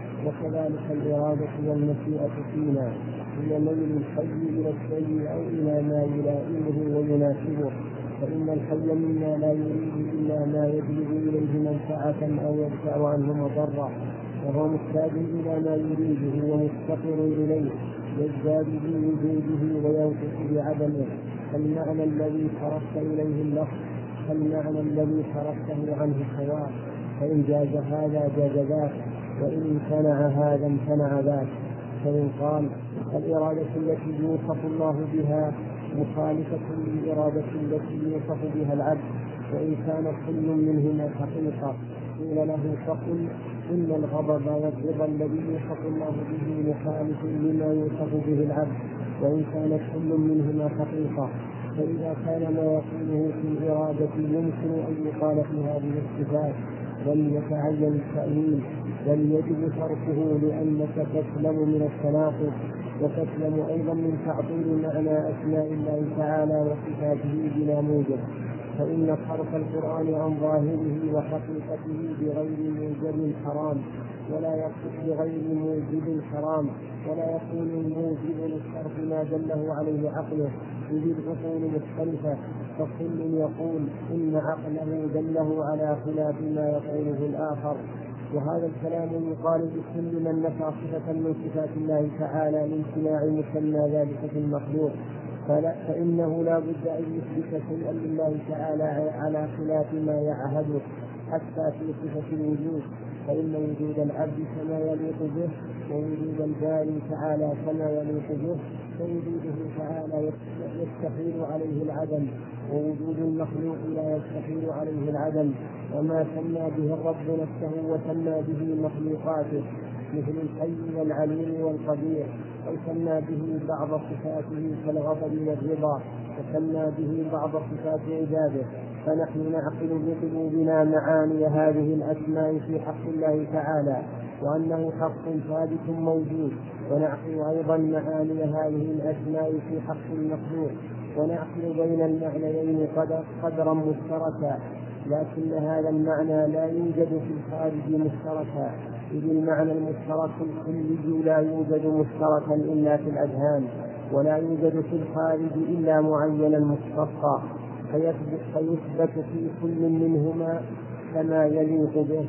وكذلك الإرادة والمشيئة فينا هي ميل الحي إلى الشيء أو إلى ما يلائمه ويناسبه، فإن الحي منا لا يريد إلا ما يبلغ إليه منفعة أو يدفع عنه مضرة، وهو محتاج إلى ما يريده ومفتقر إليه، يزداد بوجوده وينقص بعدمه، فالمعنى الذي صرفت إليه اللفظ فالمعنى الذي صرفته عنه سواء، فإن جاز هذا جاز ذاك، وإن امتنع هذا امتنع ذاك. فإن قال الإرادة التي يوصف الله بها مخالفة للإرادة التي يوصف بها العبد، وإن كان كل منهما حقيقة، قيل له فقل إن الغضب والرضا الذي يوصف الله به مخالف لما يوصف به العبد، وإن كان كل منهما حقيقة. فإذا كان ما يقوله في الإرادة يمكن أن يقال في هذه الصفات لم يتعين التأويل، بل يجب تركه لأنك تسلم من التناقض، وتسلم أيضا من تعطيل معنى أسماء الله تعالى وصفاته بلا موجب. فإن صرف القرآن عن ظاهره وحقيقته بغير موجب حرام، ولا يصف بغير موجب حرام، ولا يكون موجب للصرف ما دله عليه عقله، إذ العقول مختلفة، فكل يقول إن عقله دله على خلاف ما يقوله الآخر. وهذا الكلام يقال لكل من نفى صفة من صفات الله تعالى لامتناع مسمى ذلك في المخلوق، فلا فإنه لا بد أن يثبت شيئا لله تعالى على خلاف ما يعهده حتى في صفة الوجود، فإن وجود العبد كما يليق به، ووجود الباري تعالى كما يليق به، فوجوده تعالى يستحيل عليه العدم، ووجود المخلوق لا يستحيل عليه العدم. وما سمى به الرب نفسه وسمى به مخلوقاته مثل الحي والعليم والقدير، أو سمى به بعض صفاته كالغضب والرضا، وسمى به بعض صفات عباده، فنحن نعقل بقلوبنا معاني هذه الأسماء في حق الله تعالى، وأنه حق ثابت موجود، ونعقل أيضا معاني هذه الأسماء في حق المخلوق، ونعقل بين المعنيين قدر قدرا مشتركا، لكن هذا المعنى لا يوجد في الخارج مشتركا، إذ المعنى المشترك الكلي لا يوجد مشتركا إلا في الأذهان، ولا يوجد في الخارج إلا معينا مختصا، فيثبت, فيثبت في كل منهما كما يليق به.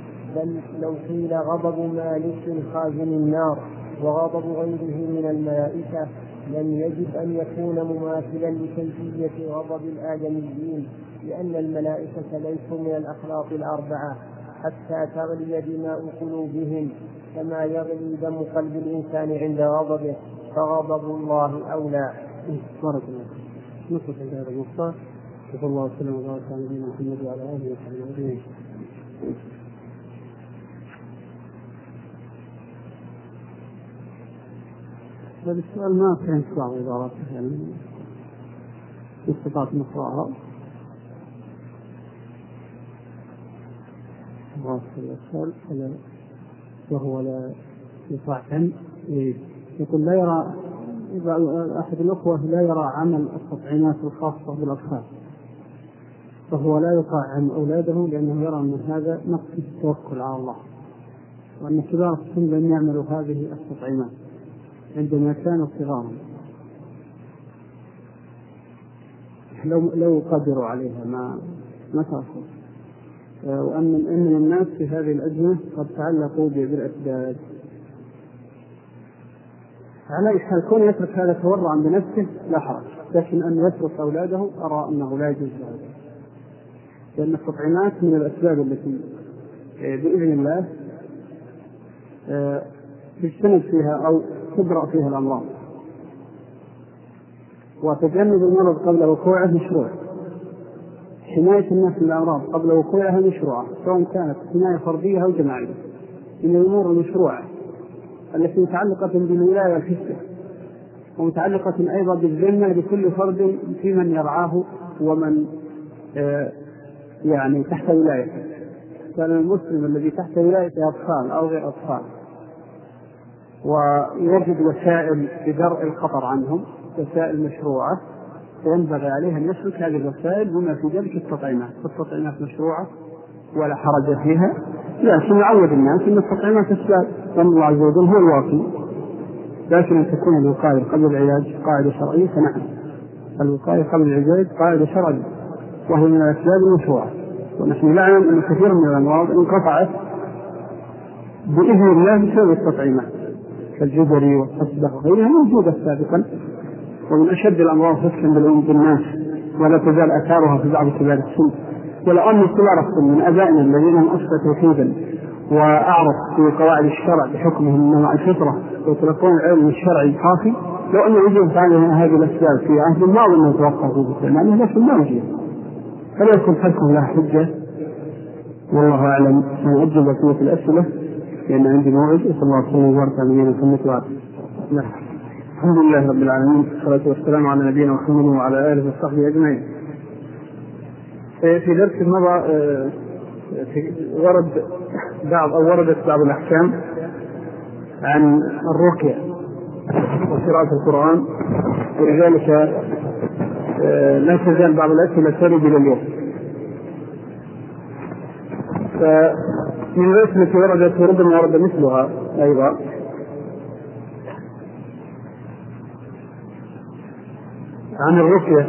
بل لو قيل غضب مالك خازن النار وغضب غيره من الملائكة لم يجب أن يكون مماثلا لكيفية غضب الآدميين، لأن الملائكة ليسوا من الأخلاق الأربعة حتى تغلي دماء قلوبهم كما يغلي دم قلب الإنسان عند غضبه، فغضب الله أولى. بارك الله نصف هذا المختار. صلى الله وسلم وبارك على نبينا محمد وعلى آله وصحبه أجمعين. هذا السؤال ما فهمت بعض عباراته، يعني استطعت نقرأها. وهو لا يطعم، يقول لا يرى أحد الأخوة لا يرى عمل التطعيمات الخاصة بالأطفال، فهو لا يطعم أولاده لأنه يرى أن هذا نقص التوكل على الله، وأن كبار السن لم يعملوا هذه التطعيمات عندما كانوا صغارا، لو لو قدروا عليها ما ما تأخذ. وأن أن الناس في هذه الأزمة قد تعلقوا بالأسباب. على أي حال كون يترك هذا تورعا بنفسه لا حرج، لكن أن يترك أولاده أرى أنه لا يجوز هذا، لأن التطعيمات من الأسباب التي بإذن الله تجتنب فيها أو تبرأ فيها الأمراض، وتجنب المرض قبل وقوعه مشروع. حماية الناس من الأمراض قبل وقوعها مشروعة، سواء كانت حماية فردية أو جماعية، من الأمور المشروعة التي متعلقة بالولاية والحسة، ومتعلقة أيضا بالذمة لكل فرد في من يرعاه ومن آه يعني تحت ولايته، كان المسلم الذي تحت ولايته أطفال أو غير أطفال، ويجد وسائل لدرء الخطر عنهم، وسائل مشروعة، وينبغي عليه أن يسلك هذه الوسائل، وما في ذلك التطعيمات. التطعيمات مشروعة ولا حرج فيها، لكن يعود الناس أن التطعيمات أسباب، وأن الله عز وجل هو الواقي. لكن أن تكون الوقاية قبل العلاج قاعدة شرعية، فنعم، الوقاية قبل العلاج قاعدة شرعية، وهي من الأسباب المشروعة. ونحن نعلم أن كثير من الأمراض انقطعت بإذن الله بسبب التطعيمات، كالجدري والحصبة وغيرها موجودة سابقا، ومن أشد الأمراض فتكا بالناس، ولا تزال آثارها في بعض كبار السن. والأمر كبار السن من أبائنا الذين هم أصبحوا توحيدا وأعرف في قواعد الشرع بحكمهم أنه مع الفطرة ويطلقون العلم الشرعي الخافي، لو أن وجد فعلا هذه الأسباب في عهد الماضي أنه يتوقع في الاستعمال، لكن ما وجد، فلا يكون حكم لها حجة. والله أعلم. سنؤجل بقية الأسئلة لأن عندي موعد. صلى الله عليه وسلم وبارك على نبينا محمد وعلى آله. الحمد لله رب العالمين، والصلاة والسلام على نبينا محمد وعلى آله وصحبه أجمعين. في درس مضى ورد بعض أو وردت بعض الأحكام عن الرقية وقراءة القرآن، ولذلك لا تزال بعض الأسئلة ترد إلى اليوم. فمن الأسئلة التي وردت وربما ورد مثلها أيضا عن الرقية،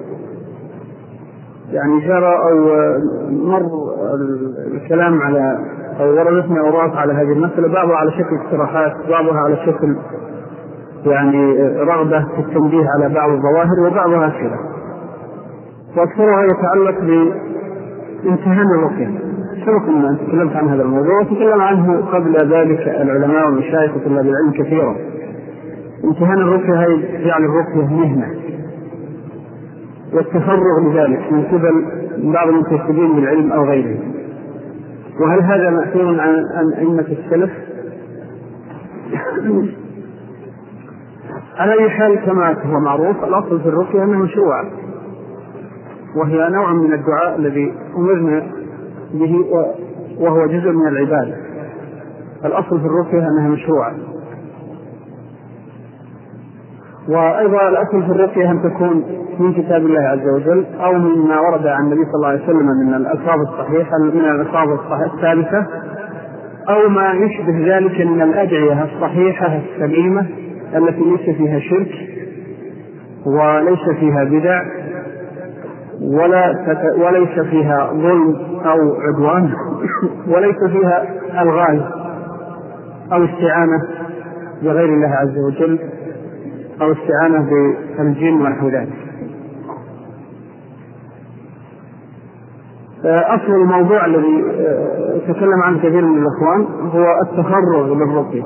يعني جرى أو مر الكلام على أو وردتنا أوراق على هذه المسألة، بعضها على شكل اقتراحات، بعضها على شكل يعني رغبة في التنبيه على بعض الظواهر، وبعضها كذا، وأكثرها يتعلق بامتهان الرقية. سبق أن تكلمت عن هذا الموضوع، وتكلم عنه قبل ذلك العلماء والمشايخ وطلاب العلم كثيرا. امتهان الرقية هي جعل الرقية مهنة، والتفرغ لذلك من قبل بعض المكتسبين بالعلم أو غيره. وهل هذا مأثور عن أئمة السلف؟ على أي حال كما هو معروف، الأصل في الرقية أنها مشروعة، وهي نوع من الدعاء الذي أمرنا به وهو جزء من العبادة. الأصل في الرقية أنها مشروعة. وأيضا الأصل في الرقية أن تكون من كتاب الله عز وجل أو مما ورد عن النبي صلى الله عليه وسلم من الألفاظ الصحيحة، من الألفاظ الثابتة، أو ما يشبه ذلك من الأدعية الصحيحة السليمة التي ليس فيها شرك وليس فيها بدع ولا وليس فيها ظلم أو عدوان وليس فيها ألغاز أو استعانة بغير الله عز وجل أو استعانة بالجن ونحو ذلك. أصل الموضوع الذي تكلم عنه كثير من الأخوان هو التفرغ للرقية.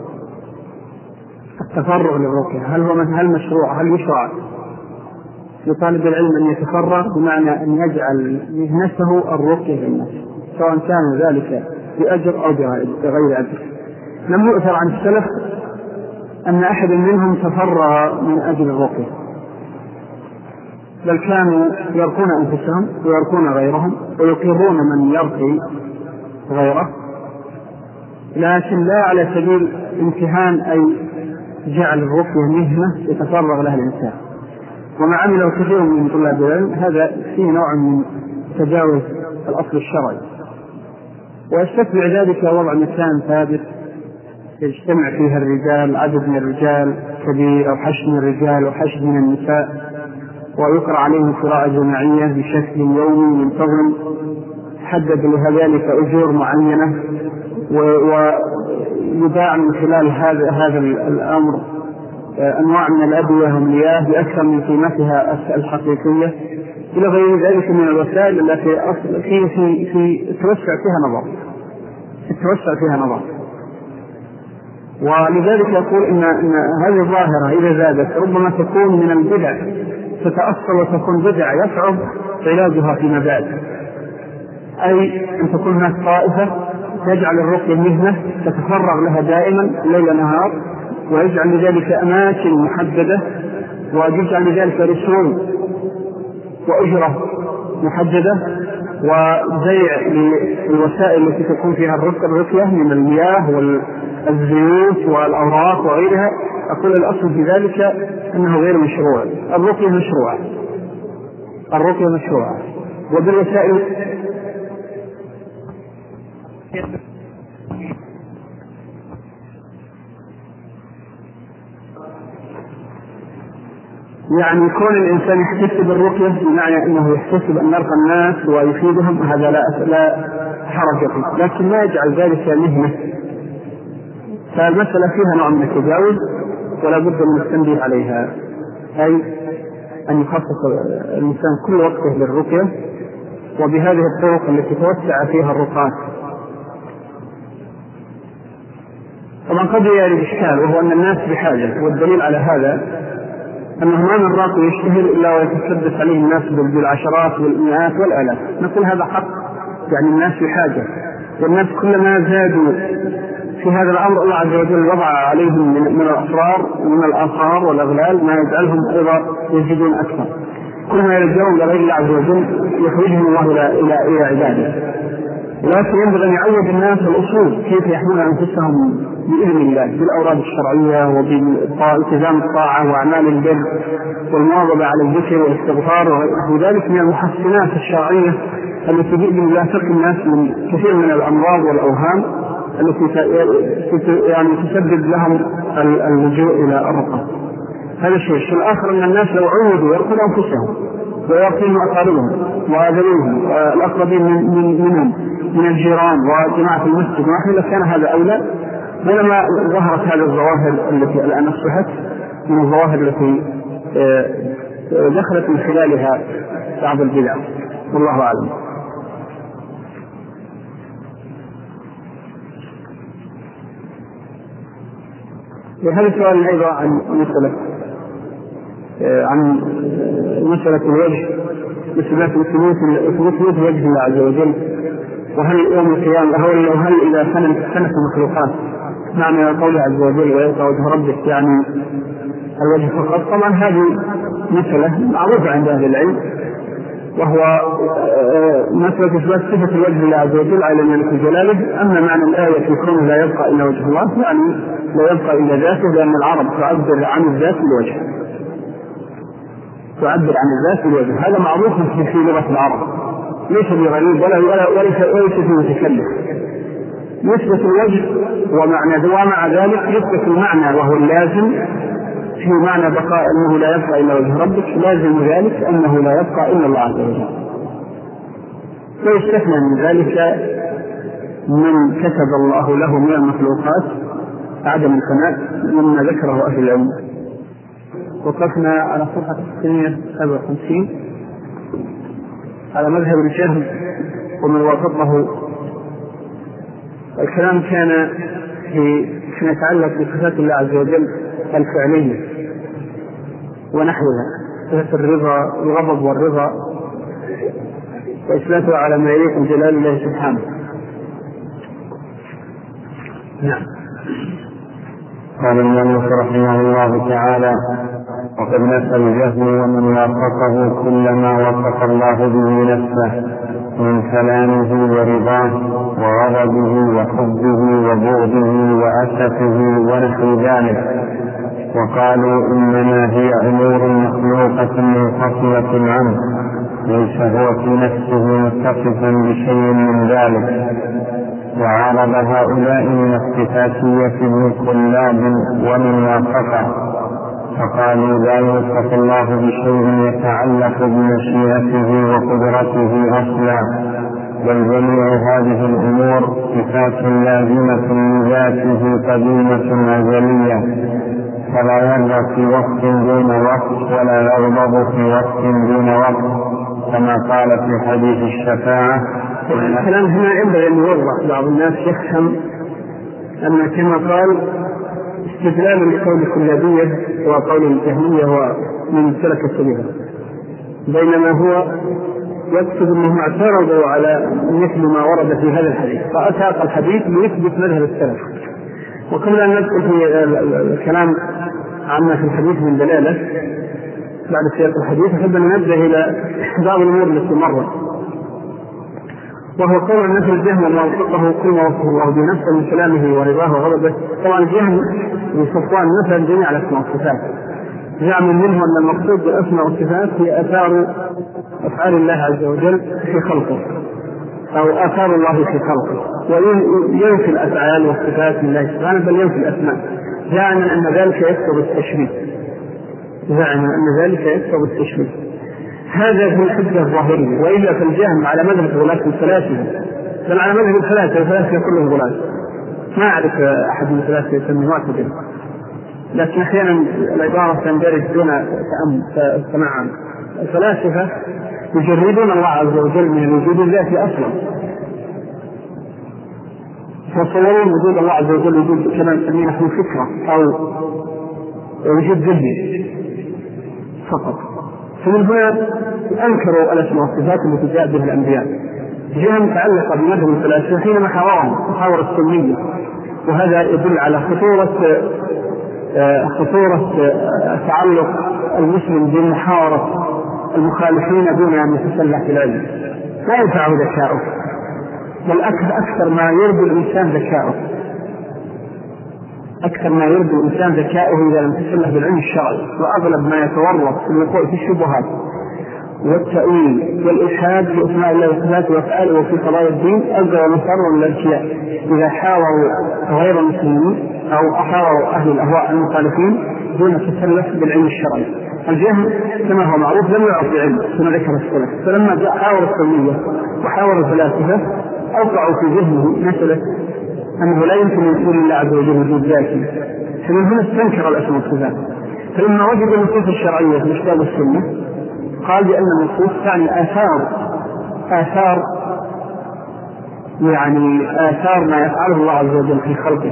التفرغ للرقية هل هو هل مشروع هل يشرع لطالب العلم أن يتفرغ، بمعنى أن يجعل مهنته الرقية للناس، سواء كان ذلك بأجر أو بغير أجر. لم يؤثر عن السلف أن أحد منهم تفرغ من أجل الرقية، بل كانوا يرقون أنفسهم ويرقون غيرهم ويقرون من يرقي غيره، لكن لا على سبيل امتهان أي جعل الرقية مهنة يتفرغ لها الإنسان. وما عمله كثير من طلاب العلم هذا فيه نوع من تجاوز الأصل الشرعي، ويستتبع ذلك وضع مكان ثابت يجتمع فيها الرجال، عدد من الرجال كبير أو حشد من الرجال وحشد من النساء، ويقرأ عليهم قراءة جماعية بشكل يومي منتظم، حدد لها ذلك أجور معينة، ويباع من خلال هذا هذا الأمر أنواع من الأدوية والمياه بأكثر من قيمتها الحقيقية، إلى غير ذلك من الوسائل التي أصل في في في توسع فيها نظر توسع فيها نظر. ولذلك يقول إن, إن هذه الظاهرة إذا زادت ربما تكون من البدع، تتأصل وتكون بدع يصعب علاجها فيما بعد، أي أن تكون هناك طائفة تجعل الرقية مهنة تتفرغ لها دائما ليل نهار، ويجعل لذلك أماكن محددة، ويجعل لذلك رسوم وأجرة محددة، وبيع للوسائل التي تكون فيها الرقية من المياه والزيوت والأوراق وغيرها. أقول الأصل في ذلك أنه غير مشروع. الرقية مشروعة الرقية مشروعة وبالوسائل يعني كون الإنسان يحتسب الرقية بمعنى أنه يحتسب أن يرقى الناس ويفيدهم هذا لا لا حرج فيه، لكن ما يجعل ذلك مهنة. فالمسألة فيها نوع من التجاوز ولا بد من التنبيه عليها، أي أن يخصص الإنسان كل وقته للرقية وبهذه الطرق التي توسع فيها الرقاة. طبعا قد يرد إشكال وهو أن الناس بحاجة، والدليل على هذا أنه ما من راقي يشتهر إلا ويتحدث عليه الناس بالعشرات والمئات والآلاف. نقول هذا حق، يعني الناس بحاجة، والناس كلما زادوا في هذا الأمر الله عز وجل وضع عليهم من الأسرار ومن الآثار والأغلال ما يجعلهم أيضا يزيدون أكثر. كلما يلجؤون لغير الله عز وجل يخرجهم الله إلى إلى إلى عباده. لكن ينبغي أن يعود الناس الأصول كيف يحمون أنفسهم بإذن الله بالأوراد الشرعية وبالتزام الطاعة وأعمال البر والمواظبة على الذكر والاستغفار وغير ذلك من المحسنات الشرعية التي بإذن الله تقي الناس من كثير من الأمراض والأوهام التي يعني تسبب لهم اللجوء إلى الرقى. هذا الشيء. الشيء الآخر أن الناس لو عودوا يرقون أنفسهم ويرقون أقاربهم وأذويهم والأقربين من منهم من الجيران وجماعة المسجد ونحن كان هذا أولى، بينما ظهرت هذه الظواهر التي الآن أصبحت من الظواهر التي دخلت من خلالها بعض البدع، والله أعلم. هذا السؤال أيضا عن مسألة عن مسألة الوجه بسبب ثبوت وجه الله عز وجل، وهل يوم القيامة هل هل إذا كانت المخلوقات معنى قوله عز وجل ويبقى وجه ربك يعني الوجه فقط. طبعا هذه مسألة معروفة عند أهل العلم، وهو مسألة إثبات صفة الوجه لله عز وجل على ملك جلاله. أما معنى الآية في كونه لا يبقى إلا وجه الله يعني لا يبقى إلا ذاته، لأن العرب تعبر عن الذات بالوجه، تعبر عن الذات بالوجه. هذا معروف في لغة العرب، ليس بغريب ولا وليس وليس في متكلف. يثبت الوجه ومعنى ومع ذلك يثبت المعنى وهو اللازم في معنى بقاء أنه لا يبقى إلا وجه ربك، لازم ذلك أنه لا يبقى إلا الله عز وجل. ويستثنى من ذلك من كتب الله له من المخلوقات عدم الفناء مما ذكره أهل العلم. وقفنا على صفحة ستمائة وسبعة وخمسين على مذهب الجهم ومن وافقه. الكلام كان في فيما يتعلق بصفات الله عز وجل الفعلية ونحوها، صفة الرضا الغضب والرضا وإثباتها على ما يليق بجلال الله سبحانه. نعم. قال المؤلف رحمه الله تعالى: وقد نسى الجهم ومن وافقه كل ما وفق الله به نفسه من كلامه ورضاه وغضبه وحبه وبغضه وأسفه ونحو ذلك، وقالوا إنما هي أمور مخلوقة منفصلة عنه، ليس هو في نفسه متصفا بشيء من ذلك. وعارض هؤلاء من الصفاتية ابن كلاب ومن وافقه، فقالوا لا يوصف الله بشيء يتعلق بمشيئته وقدرته أصلا، بل جميع هذه الأمور صفات لازمة لذاته قديمة أزلية، فلا يرضى في وقت دون وقت ولا يغضب في وقت دون وقت، كما قال في حديث الشفاعة. الكلام هنا ينبغي أن يوضح، بعض الناس يفهم أن كما قال استدلال لقول الكلابية وقول الجهمية هو من سلك السبيل، بينما هو يقصد أنهم اعترضوا على مثل ما ورد في هذا الحديث، فأساق الحديث ليثبت مذهب السلف. وقبل أن ندخل في الكلام عما في الحديث من دلالة بعد سياق الحديث، أحب أن نبدأ إلى بعض الأمور التي مرت، وهو قول الناس الجهم وما وفقه كل ما وفقه الله بنفسه من كلامه ورضاه وغضبه. طبعا الجهم بصفوان مثل جميع الأسماء والصفات، زعم منه أن المقصود بالأسماء والصفات هي آثار أفعال الله عز وجل في خلقه أو آثار الله في خلقه، وينفي الأفعال والصفات لله سبحانه بل ينفي الأسماء، زعما أن ذلك يكتب التشبيه، زعما أن ذلك يكتب التشبيه. هذا في الحجة الظاهرية. وإلا فالجهم على مذهب غلاة الفلاسفة، بل على مذهب الفلاسفة، الفلاسفة كلهم غلاة، ما أعرف أحد من الفلاسفة يسمي معتدل، لكن أحيانا العبارة تندرج دون تمعن. الفلاسفة يجردون الله عز وجل من الوجود الذاتي أصلا، يتصورون وجود الله عز وجل وجود كما نسميه نحن فكرة أو وجود ذهني فقط. فمن هنا أنكروا الأسماء والصفات التي جاء بها الأنبياء، جهة متعلقة بمذهب الفلاسفة حينما حاورهم محاور السنية. وهذا يدل على خطورة خطورة تعلق المسلم بمحاورة المخالفين دون أن يتسلح بالعلم. لا ينفعه ذكاؤه، بل أكثر ما يرضي الإنسان ذكاؤه، أكثر ما يرضي الإنسان ذكاؤه إذا لم يتسلح بالعلم الشرعي. وأغلب ما يتورط في الوقوع في الشبهات والتأويل والإلحاد بأسماء الله وصفاته وأفعاله وفي قضايا الدين ألجأ ومصر للأشياء إذا حاوروا غير المسلمين أو حاوروا أهل الأهواء المخالفين دون تسلح بالعلم الشرعي. الجهل كما هو معروف لم يعطي علم كما ذكر السلف، فلما جاء حاور السنية وحاور الفلاسفة أوقعوا في ذهنه مسألة أنه لا يمكن أن يكون الله عز وجل وجود ذاتي، فمن هنا استنكر الأسماء والصفات. فلما وجد النصوص الشرعية في الكتاب والسنة قال بأن النصوص تعني آثار آثار يعني آثار ما يفعله الله عز وجل في خلقه.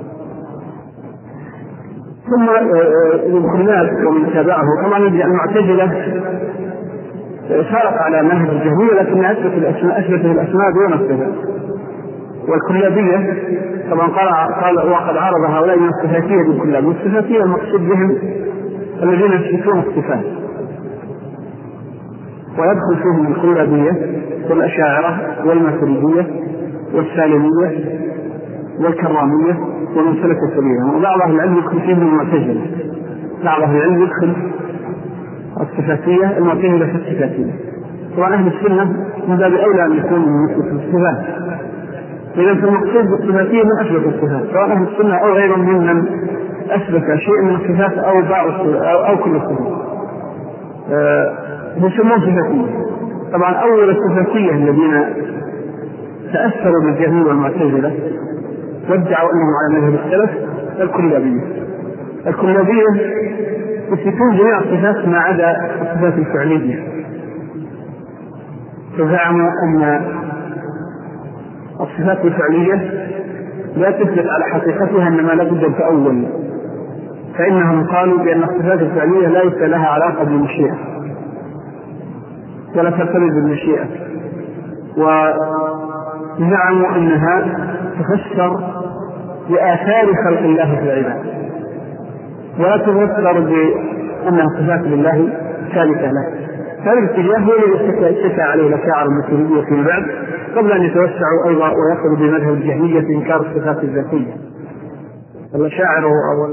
ثم الخلاف ومن تابعه طبعا المعتزلة شارك على منهج الجهمية، لكن أثبت الأسماء أثبت الأسماء دون الصفات. والكلابية طبعا قال قال وقد عرض هؤلاء من الصفاتية بالكلاب، والصفاتية المقصود بهم الذين يثبتون الصفات، ويدخل فيهم الكلابية والأشاعرة والماتريدية والسالمية والكرامية ومن سلك سبيلهم. وبعض أهل العلم يدخل فيهم المعتزلة، بعض أهل العلم يدخل الصفاتية المعتزلة في الصفاتية. طبعا أهل السنة من باب أولى أن يكون من الصفات، إذا فالمقصود بالصفاتية من أثبت الصفات، سواء أهل السنة أو غيرهم ممن أثبت شيء من الصفات أو بعض أو, أو كل الصفات يسمون صفاتية. طبعا أول الصفاتية الذين تأثروا بالجهمية والمعتزلة وادعوا أنهم على مذهب السلف الكلابية. الكلابية يثبتون جميع الصفات ما عدا الصفات الفعلية، فزعموا أن الصفات الفعلية لا تثبت على حقيقتها إنما لا بد أن تؤول، فإنهم قالوا بأن الصفات الفعلية ليس لها علاقة بالمشيئة ولا ترتبط بالمشيئة، وزعموا أنها تفسر بآثار خلق الله في العباد ولا تفسر بأنها صفات لله ثالثة له. هذا الاتجاه هو الذي اتكى عليه الأشاعرة الماتريدية في بعد قبل أن يتوسعوا أيضا ويأخذوا بمذهب الجهمية في إنكار الصفات الذاتية. الأشاعرة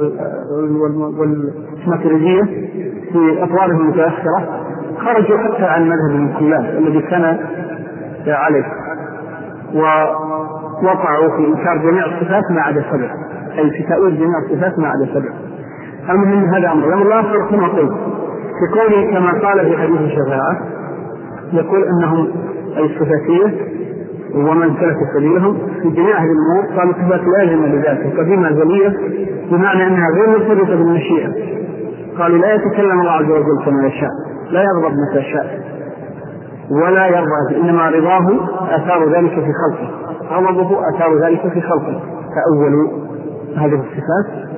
والماتريدية في أطوارهم المتأخرة خرجوا حتى عن مذهب الكلاب الذي كان عليه، ووقعوا في إنكار جميع الصفات ما عدا سبع، أي في تأويل جميع الصفات ما عدا سبع. المهم هذا أمر لما الله أصدر كما قلت في قوله كما قال في حديث الشفاعة، يقول أنهم أي الصفاتية ومن سلك سبيلهم في جميع هذه الأمور قالوا صفات لازمة لذاته قديمة أزلية، بمعنى أنها غير مرتبطة بالمشيئة. قالوا لا يتكلم الله عز وجل كما يشاء، لا يغضب متى شاء ولا يرضى، إنما رضاه آثار ذلك في خلقه، غضبه آثار ذلك في خلقه. فأولوا هذه الصفات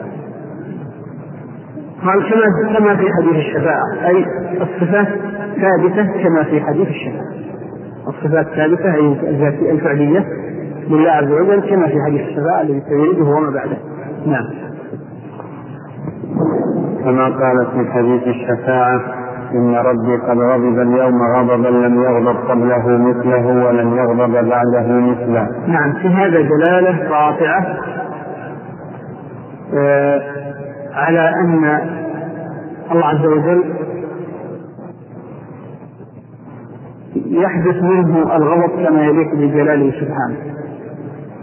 قال كما كما في حديث الشفاعة، أي الصفات ثابتة كما في حديث الشفاعة، الصفات ثابتة أي الذاتية الفعلية لله عز وجل كما في حديث الشفاعة الذي سيريده وما بعده. نعم. كما قال في حديث الشفاعة إن ربي قد غضب اليوم غضبا لم يغضب قبله مثله ولن يغضب بعده مثله. نعم، في هذا دلالة قاطعة آه على أن الله عز وجل يحدث منه الغضب كما يليق بجلاله سبحانه،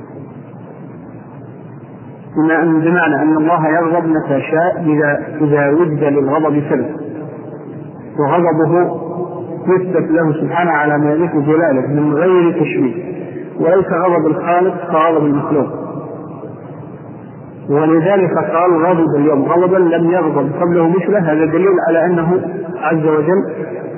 بمعنى أن الله يغضب متى شاء إذا إذا وجد للغضب سبب، وغضبه يثبت له سبحانه على ما يليق جلاله من غير تشبيه، وليس غضب الخالق كغضب المخلوق. ولذلك قال غضب اليوم غضبا لم يغضب قبله مثله. هذا دليل على أنه عز وجل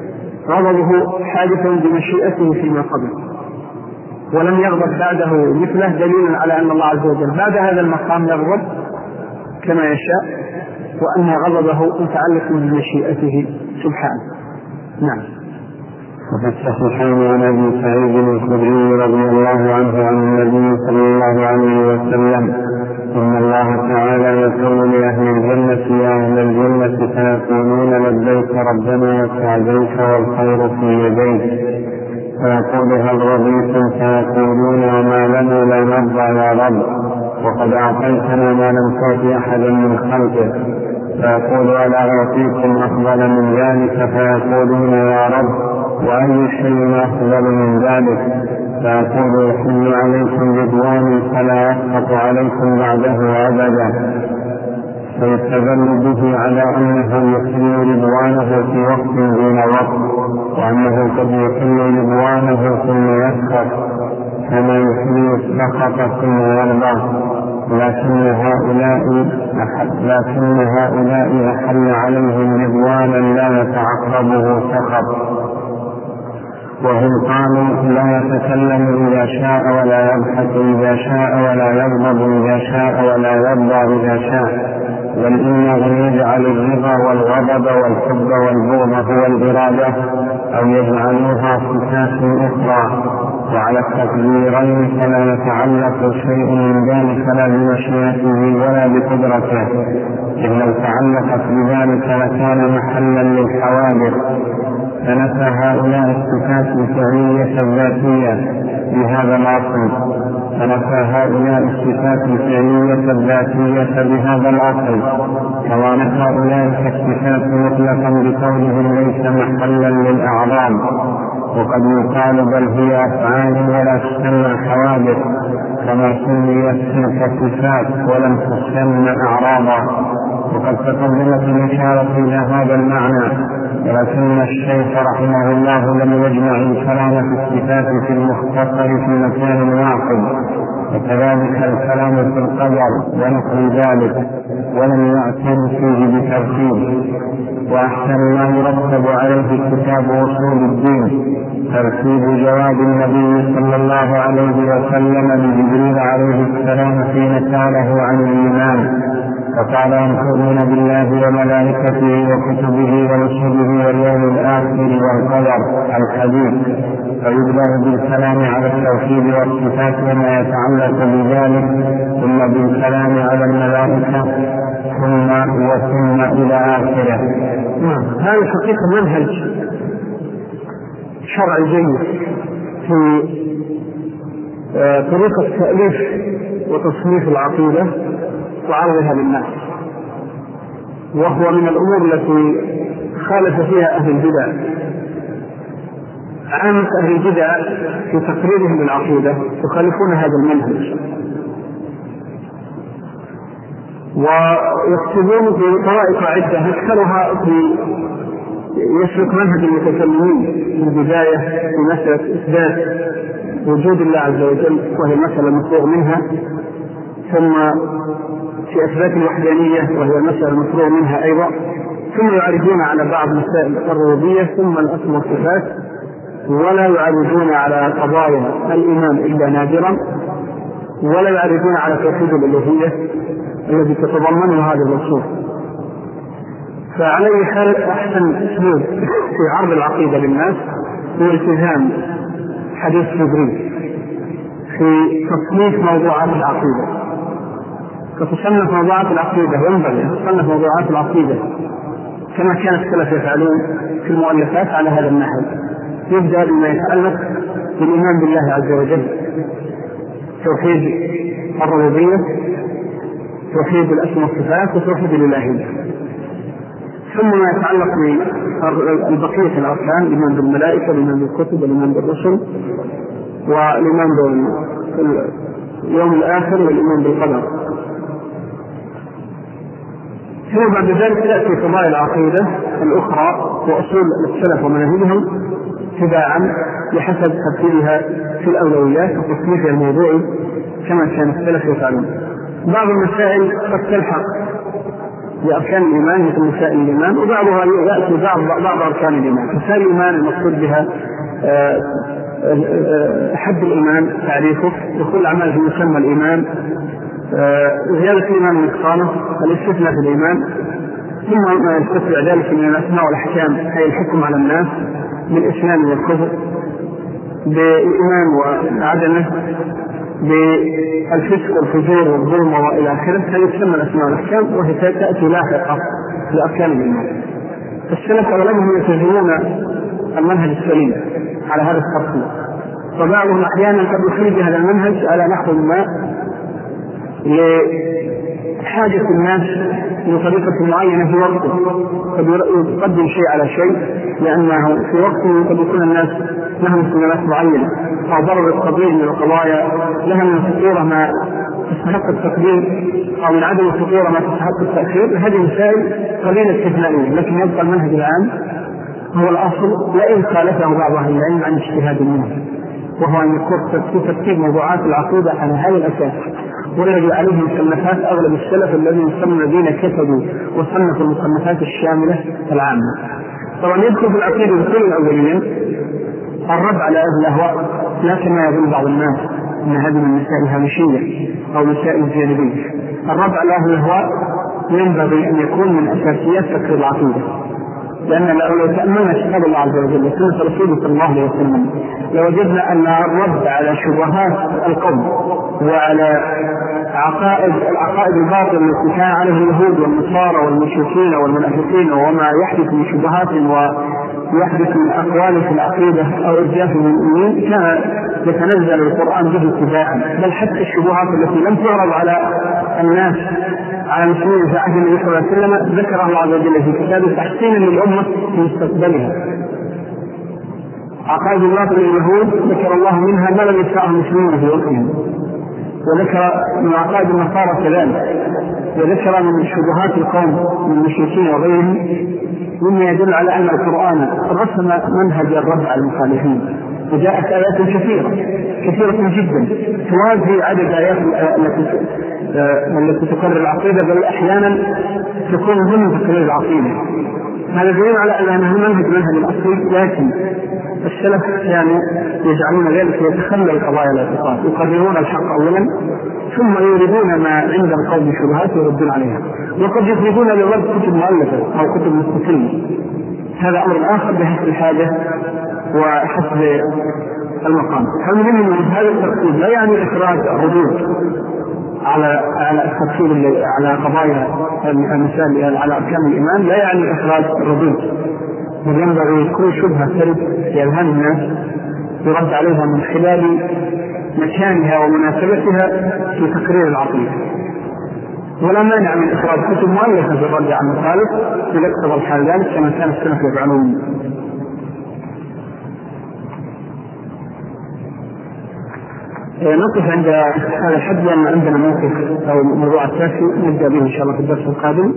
غضبه حادث بمشيئته فيما قبل، ولم يغضب بعده مثله، دليل على أن الله عز وجل بعد هذا المقام يغضب كما يشاء، وأن غضبه متعلق بمشيئته سبحانه. نعم. وفي الصحيحين عن ابي سعيد الخدري رضي الله عنه عن النبي صلى الله عليه وسلم ان الله تعالى يقول لاهل الجنه يا اهل الجنه فيقولون لبيك ربنا وسعديك والخير في يديك، فيقول هل رضيتم؟ فيقولون وما لنا لا نرضى يا رب وقد اعطيتنا ما لم تعط احدا من خلقك. فيقول الا اعطيكم افضل من ذلك؟ فيقولون يا رب وأي شيء أفضل من ذلك؟ فيقول يحل عليكم رضواني فلا يسقط عليكم بعده أبدا. فيستدل به على أنه يحل رضوانه في وقت دون وقت، وأنه قد يحل رضوانه ثم يسقط كما يحل السخط ثم يرضى. لكن هؤلاء لكن هؤلاء أحل عليهم رضوانا لا يتعقبه سخط، وهم قالوا لا يتكلم إذا شاء ولا يضحك إذا شاء ولا يغضب إذا شاء ولا يرضى إذا شاء، بل إنه يجعل الرضا والغضب والحب والبغض هو الإرادة أو يجعلوها صفات أخرى. وعلى التقديرين فلا يتعلق شيء من ذلك لا بمشيئته ولا بقدرته، إذ لو تعلقت بذلك لكان محلا للحوادث. فنفى هؤلاء الصفات الفعلية الذاتية بهذا الأصل فنفى هؤلاء الصفات الفعلية الذاتية بهذا الأصل كما نفى أولئك الصفات مطلقا بقولهم ليس محلا للأعراض. وقد يقال بل هي أفعال ولا تسمى حوادث كما سميت تلك الصفات ولم تسمى أعراضا. وقد تقدمت الإشارة إلى هذا المعنى، ولكن الشيخ رحمه الله لم يجمع الكلام في الصفات في المختصر في مكان واحد، وكذلك الكلام في القدر ونحو ذلك، ولم يعتن فيه بترتيب. وأحسن ما يرتب عليه كتاب أصول الدين ترتيب جواب النبي صلى الله عليه وسلم لجبريل عليه السلام حين سأله عن الإيمان، فقال أن تؤمن بالله وملائكته وكتبه ورسله واليوم الآخر والقدر الحديث. فيبدأ بالكلام على التوحيد والصفات وما يتعلق بذلك، ثم بالكلام على الملائكة، ثم وثم إلى آخره. هذا حقيقة منهج شرعي جيد في طريقة تأليف وتصنيف العقيدة وعرضها للناس، وهو من الأمور التي خالف فيها أهل البدع. عامة أهل البدع في تقريرهم للعقيدة يخالفون هذا المنهج، ويكتبون بطرائق عدة أكثرها في يسلك منهج المتكلمين في البداية في مسألة إثبات وجود الله عز وجل، وهي مسألة مفروغ منها، ثم في إثبات الوحدانية وهي مسألة مفروغ منها أيضا، ثم يعرضون على بعض مسائل الربوبية ثم الأسماء والصفات، ولا يعرضون على قضايا الإيمان إلا نادرا، ولا يعرضون على توحيد الألوهية الذي تتضمنه هذه الأصول. فعلى أي حال أحسن أسلوب في عرض العقيدة للناس هو التزام حديث جبريل في تصنيف موضوعات العقيدة. فتصنف موضوعات العقيدة وينبغي أن تصنف موضوعات العقيدة كما كان السلف يفعلون في المؤلفات على هذا النحو. يبدأ بما يتعلق بالإيمان بالله عز وجل، توحيد الربوبية، توحيد الأسماء والصفات، وتوحيد الإلهية، ثم ما يتعلق بالبقية الأركان، الإيمان بالملائكة، الإيمان بالكتب، الإيمان بالرسل، والإيمان باليوم الآخر، والإيمان بالقدر. ثم بعد ذلك تأتي قضايا العقيدة الأخرى وأصول السلف ومناهجهم تباعا بحسب ترتيبها في الأولويات وتصنيفها الموضوعي كما كان السلف يفعلون. بعض المسائل قد تلحق بأركان الإيمان مثل مسائل الإيمان، وبعضها يأتي بعض بعض أركان الإيمان. مسائل الإيمان المقصود بها حد الإيمان تعريفه، دخول الأعمال في مسمى الإيمان، زيادة الإيمان ونقصانه، الاستثناء في الإيمان، ثم ما يستتبع ذلك من الأسماء والأحكام أي الحكم على الناس بالإسلام والكفر، بالإيمان وعدمه، بالفسق والفجور والظلم وإلى آخره. هذه تسمى الأسماء والأحكام وهي تأتي لاحقة لأركان الإيمان. السلف أغلبهم يلتزمون المنهج السليم على هذا الترتيب، وبعضهم أحيانا قد يخرج هذا المنهج على نحو ما لحاجة الناس بطريقة معينة في وقته، قد يقدم شيء على شيء لأنه في وقته قد يكون الناس لهم اهتمامات معينة أو ضرر التقدير من القضايا لها من الخطورة ما تستحق التقديم أو من عدم الخطورة ما تستحق التأخير. هذه مسائل قليلة استثنائية، لكن يبقى المنهج العام هو الأصل، وإن خالفه بعض أهل العلم عن اجتهاد منه، وهو أن يكون في ترتيب موضوعات العقيدة على هذا الأساس، والذي عليه مصنفات أغلب السلف الذين يسمون الذين كتبوا وصنفوا المصنفات الشاملة العامة. طبعا يدخل في العقيدة بكل الأولين الرد على أهل الأهواء، لا كما يظن بعض الناس أن هذه من مسائل هامشية أو مسائل جانبية. الرد على أهل الأهواء ينبغي أن يكون من أساسيات فكر العقيدة، لأن لو تأملنا كتاب الله عز وجل وسنة رسوله صلى الله عليه وسلم لوجدنا أن الرد على شبهات القوم وعلى عقائد العقائد الباطلة التي كان عليه اليهود والنصارى والمشركين والمنافقين وما يحدث من شبهات ويحدث من أقوال في العقيدة أو إرجاف المؤمنين كان يتنزل القرآن به اتباعا، بل حتى الشبهات التي لم تعرض على الناس على المسلمين في عهد النبي صلى الله عليه وسلم ذكر الله عز وجل في كتابه تحسينا للأمة في مستقبلها. عقائد الباطل لليهود ذكر الله منها ما لم يدفعه المسلمين في وقتهم، وذكر من عقائد النصارى كذلك، وذكر من شبهات القوم من المشركين وغيرهم مما يدل على أن القرآن رسم منهج الرد على المخالفين، وجاءت آيات كثيرة كثيرة جدا توازي عدد آيات التي التي تقرر العقيدة، بل أحيانا تكون ضمن تقرير العقيدة. هذا دليل على أنه منهج منهج الأصيل، لكن السلف كانوا يجعلون ذلك يتخلى القضايا الاعتقاد، يقررون الحق أولا ثم يريدون ما عند القوم شبهات ويردون عليها، وقد يخرجون للرد كتب مؤلفة أو كتب مستقلة. هذا أمر آخر بحسب الحاجة وحسب المقام. فالمهم من هذا الترتيب لا يعني إخراج الردود على على التفصيل على قضايا المثال على أركان الإيمان، لا يعني إخراج الردود، بل ينبغي كل شبهة ترد في أذهان الناس يرد عليها من خلال مكانها ومناسبتها في تقرير العقيدة. ولا مانع من إخراج كتب مؤلفة في الرد على المخالف إذا اقتضى الحال ذلك كما كان السلف يفعلون. نقف عند هذا الحد لأن عندنا موقف أو موضوع أساسي نبدأ به إن شاء الله في الدرس القادم.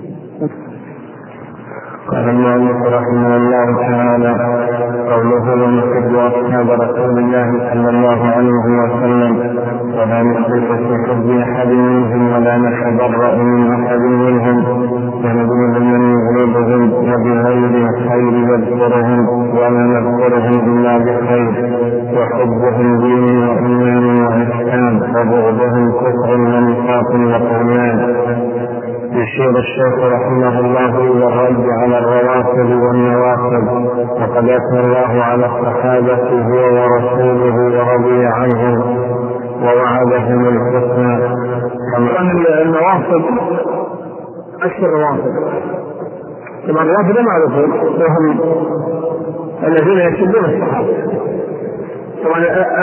قال المؤلف رحمه الله تعالى: قوله ونحب أصحاب رسول الله صلى الله عليه وسلم ولا نشرك في حب أحد منهم ولا نتبرأ من أحد منهم ونبغض من يغضبهم وبغير الخير يذكرهم ولا نذكرهم إلا بخير وحبهم دين وإيمان وإحسان وبغضهم كفر ونفاق وطغيان. يشير الشيخ رحمه الله إلى الرد على الروافض والنوافذ، وقد أثنى الله على الصحابة هو ورسوله ورضي عنهم ووعدهم الحسنى. طبعا النوافذ أكثر الروافض، طبعا الروافض معروفون وهم الذين يكذبون الصحابة. طبعا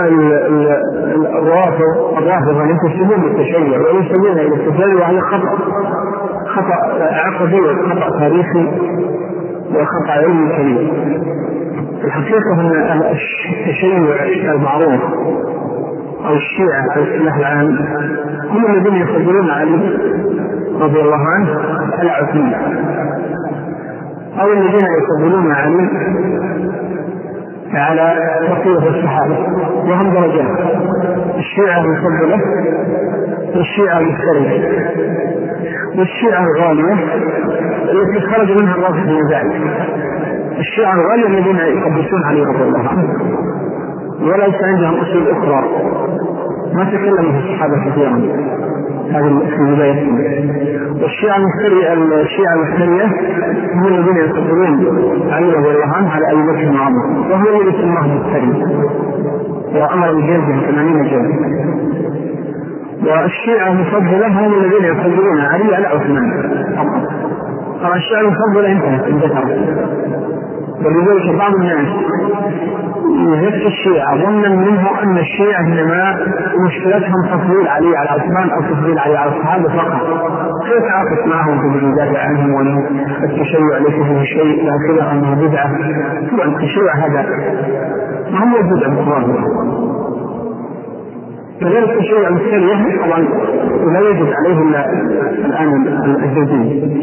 الروافض الرافضة ينتسبون للتشيع وينسبون إلى التشيع وهي خطأ خطأ عقدي وخطأ تاريخي وخطأ علمي كبير. الحقيقة أن التشيع المعروف أو الشيعة على الاصطلاح العام هم الذين يفضلون علي رضي الله عنه على عثمان، أو الذين يفضلون علي على بقية الصحابة، وهم درجات: الشيعة المفضلة والشيعة المفترية والشيعة الغالية التي خرج منها الرافضة من ذلك. الشيعة الغالية الذين يقدسون علي رضي الله عنه وليس عندهم أصول أخرى، ما تكلموا في الصحابة كثيرا، هذه في بداية. والشيعة المفترية الشيعة المفترية هم الذين يفضلون علي رضي الله عنه على أبي بكر وعمر، وهو الذي سماه المفتري وأمر بجلدهم ثمانين جلدة. والشيعة المفضلة هم الذين يفضلون علي على عثمان. طبعا الشيعة المفضلة انتهت انتهت ولذلك بعض الناس يهتك الشيعة ظنا منه أن الشيعة إنما مشكلتهم تفضيل علي على عثمان أو تفضيل علي على الصحابة فقط. كيف عاقت معهم في الجدال عنهم وأن التشيع ليس فيه شيء لا كذا أنه بدعة؟ طبعا التشيع هذا ما هو بدعة مطلقة، كذلك التشيع المثالي طبعا لا يجب عليه الآن الزوجين.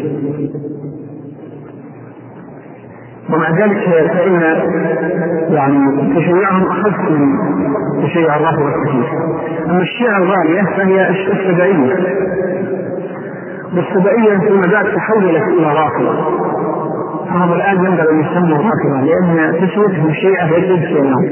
ومع ذلك فإن يعني تشيعهم أخف من تشيع الرافضة الكثير. أما الشيعة الغالية فهي السبائية، والسبائية ثم بعد تحولت إلى رافضة، فهم الآن ينبغي أن يسموا رافضة لأن تسويتهم الشيعة يجب سيئهم،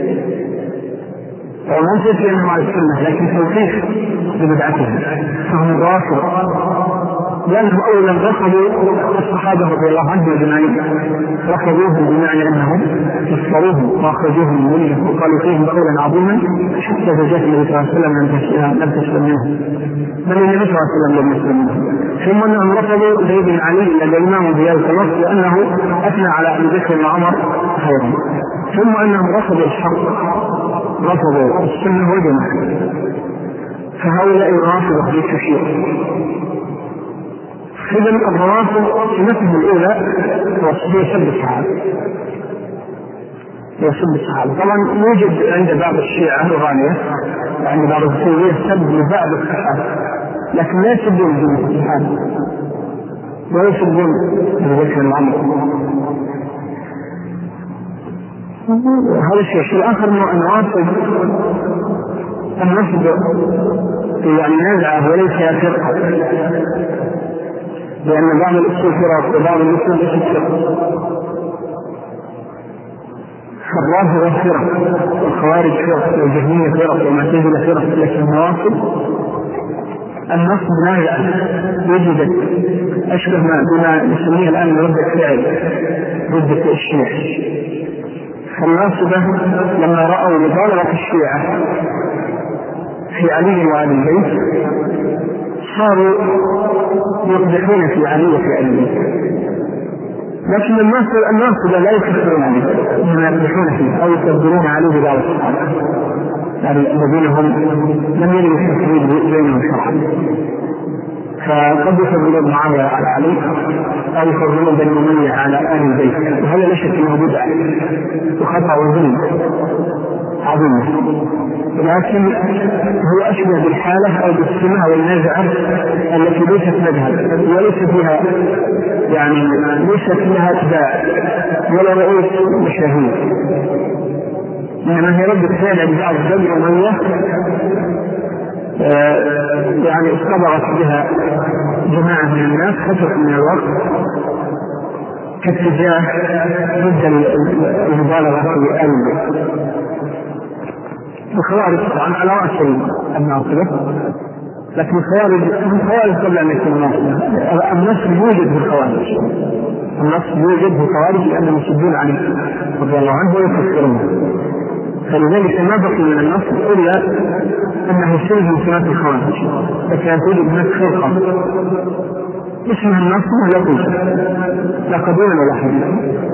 ومن تسويتهم على السنة لكن توفيق لبدعتهم، فهم رافضة لأنهم أولا رفضوا الصحابة رضي الله عنهم أجمعين، رفضوهم بمعنى أنهم كفروهم وأخرجوهم من الملة وقالوا فيهم قولا عظيما حتى زوجات النبي صلى الله عليه وسلم لم تسلم منهم، بل النبي صلى الله عليه وسلم لم يسلم منهم. ثم أنهم رفضوا زيد بن علي الإمام ضياء الخلق لأنه أثنى على أبي بكر وعمر خيرا. ثم أنهم رفضوا الحق، رفضوا السنة والجماعة، فهؤلاء الرافضة للتشيع. إذا الروافض سمتهم الأولى هي سب الصحابة، هي سب الصحابة. طبعا يوجد عند بعض الشيعة الغالية عند بعض الصوفية سب لبعض الصحابة، لكن لا يسبون جميع الصحابة ولا يسبون أبي بكر وعمر. هذا الشيء. الشيء الآخر أنه الروافض النصب يعني نزعة وليس فرقة، لأن بعض الأصول فرق وبعض الأصول ليست فرق. الرافضة فرق والخوارج فرق والجهمية فرق والمعتزلة فرق، لكن النواصب النصب نازع وجدت أشبه ما بما نسميه الآن ردة فعل، ردة الشيعة. فالناصبة لما رأوا مبالغة الشيعة في علي وآل البيت صاروا يقدحون في علي وفي آل البيت، لكن الناصبة لا يكفرون عليه، إنما يقدحون فيه أو يكفرون عليه ببعض الصحابة، يعني الذين هم لم يروا التفريق بينهم شرعا، فقد يفضلون معاوية على علي أو يفضلون بني أمية على آل البيت، وهذا لا شك أنه بدعة وخطأ وظلم عظيم، لكن هو أشبه بالحالة أو بالسمة والنزعة التي ليست مذهب وليس فيها يعني ليست لها اتباع ولا رؤوس مشاهير، إنما هي ردة فعل لبعض بني أمية يعني اصطبغت بها جماعة من الناس فترة من الوقت كاتجاه ضد المبالغة في قلبه. الخوارج طبعا على رأس الناصبة، لكن الخوارج هم خوارج قبل أن يكون ناصبة. النصب يوجد في الخوارج، النصب يوجد في الخوارج لأنهم يسبون عليه رضي الله عنه ويكفرون، فلذلك ما بقي من النصب إلا أنه سنة من سنة الخوارج، لكن توجد هناك فرقة اسمها النصب ولا توجد لا قديم ولا حديث.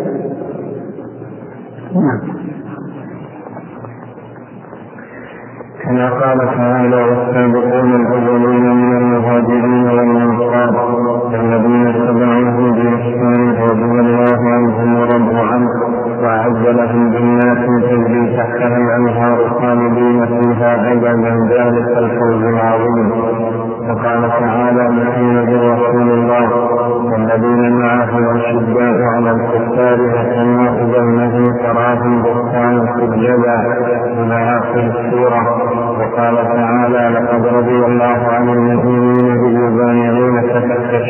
نعم. كما قال تعالى: والسابقون الأولون من المهاجرين والأنصار الذين اتبعوه بإحسان رضي الله عنهم ورضوا عنه وأعد لهم جنات تجري تحتها الأنهار خالدين فيها أبدا ذلك الفوز العظيم. وقال تعالى: محمد رسول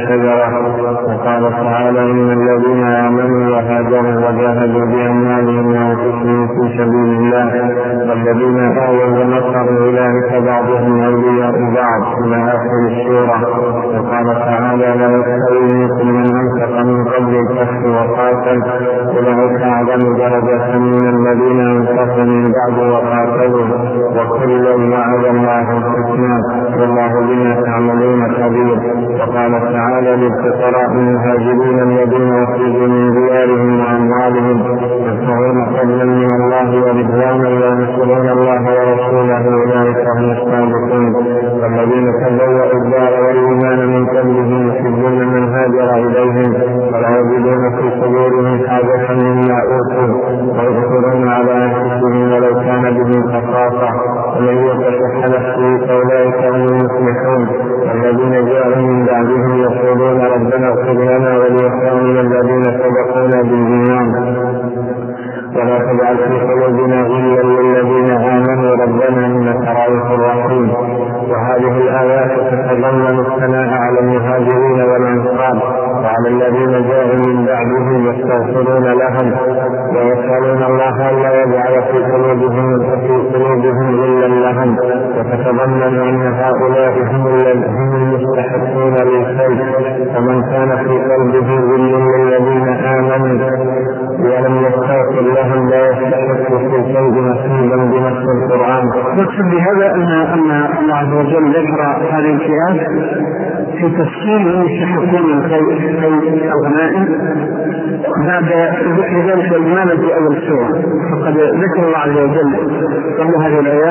الشجرة. وقال تعالى إن الذين آمنوا وهاجروا وجاهدوا بأموالهم وأنفسهم في سبيل الله والذين آووا ونصروا أولئك بعضهم أولياء بعض إلى آخر السورة. وقال تعالى لا يستوي منكم من أنفق من قبل الفتح وقاتل أولئك أعظم درجة من الذين أنفقوا من بعد وقاتلوا وكلا وعد الله الحسنى والله بما تعملون خبير. وقال تعالى للفقراء المهاجرين الذين أخرجوا من ديارهم وأموالهم يبتغون فضلا من الله ورضوانا وينصرون الله ورسوله أولئك هم الصادقون. والذين تبوأوا الدار والإيمان من قبلهم يحبون من هاجر إليهم ولا يجدون في صدورهم حاجة مما أوتوا ويؤثرون على أنفسهم ولو كان بهم خصاصة ومن يوق شح نفسه فأولئك هم المفلحون. والذين جاءوا من بعدهم يقولون ربنا اغفر لنا ولإخواننا الذين سبقونا بالإيمان ولا تجعل في قلوبنا غلا للذين آمنوا ربنا إنك رؤوف رحيم. وهذه الآيات تتضمن الثناء على المهاجرين والأنصار وعلى الذين جاءوا من بعدهم يستغفرون لهم ويسألون الله ألا يجعل في قلوبهم في قلوبهم غلا لهم. وتتضمن أن هؤلاء هم المستحقون للخير فمن كان في قلبه غل للذين آمنوا ولم يستغفر لهم لا يستحق في شيء نصيبا بنص القرآن. نقصد بهذا أن أن الله عز وجل ذكر هذه الفئات في تفصيل من يستحقون الخير الغنائم بعد ذكر ذلك الإيمان في أول السورة. فقد ذكر الله عز وجل قبل هذه الآيات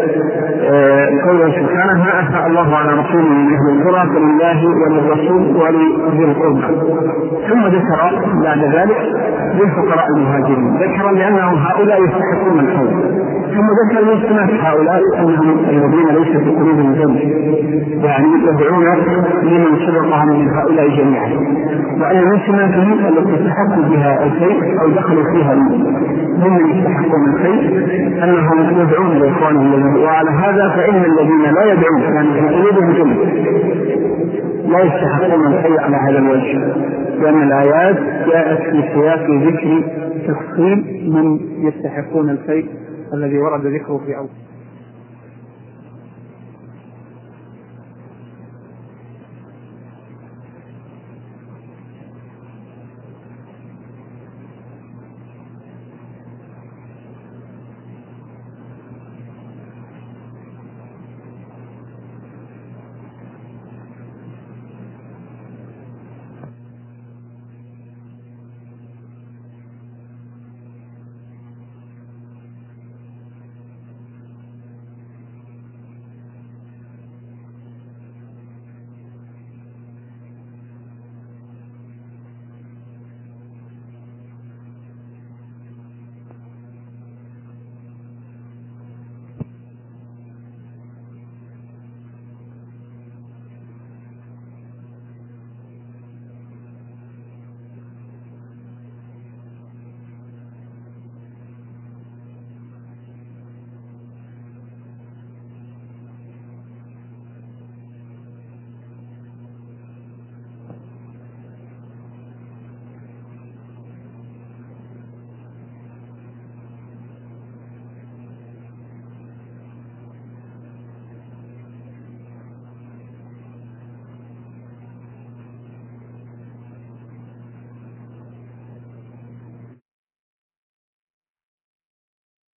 قوله سبحانه ما أفاء الله على رسوله من أهل القرى فلله وللرسول ولذي القربى. ثم ذكر بعد ذلك للفقراء المهاجرين ذكر لأنهم هؤلاء يستحقون الخير. ثم ذكر المسلمات هؤلاء أنهم الذين ليس في قلوبهم ذنب يعني يدعون لمن سبقهم من هؤلاء جميعا. وأن المسلمات هم التي تستحق بها الخير أو دخلوا فيها ممن يستحقون الخير أنهم يدعون لإخوانهم الذين. وعلى هذا فإن الذين لا يدعون يعني في قلوبهم ذنب لا يستحقون الخير على هذا الوجه لأن الآيات جاءت في سياق ذكر تفصيل من يستحقون الخير الذي ورد ذكره في أول.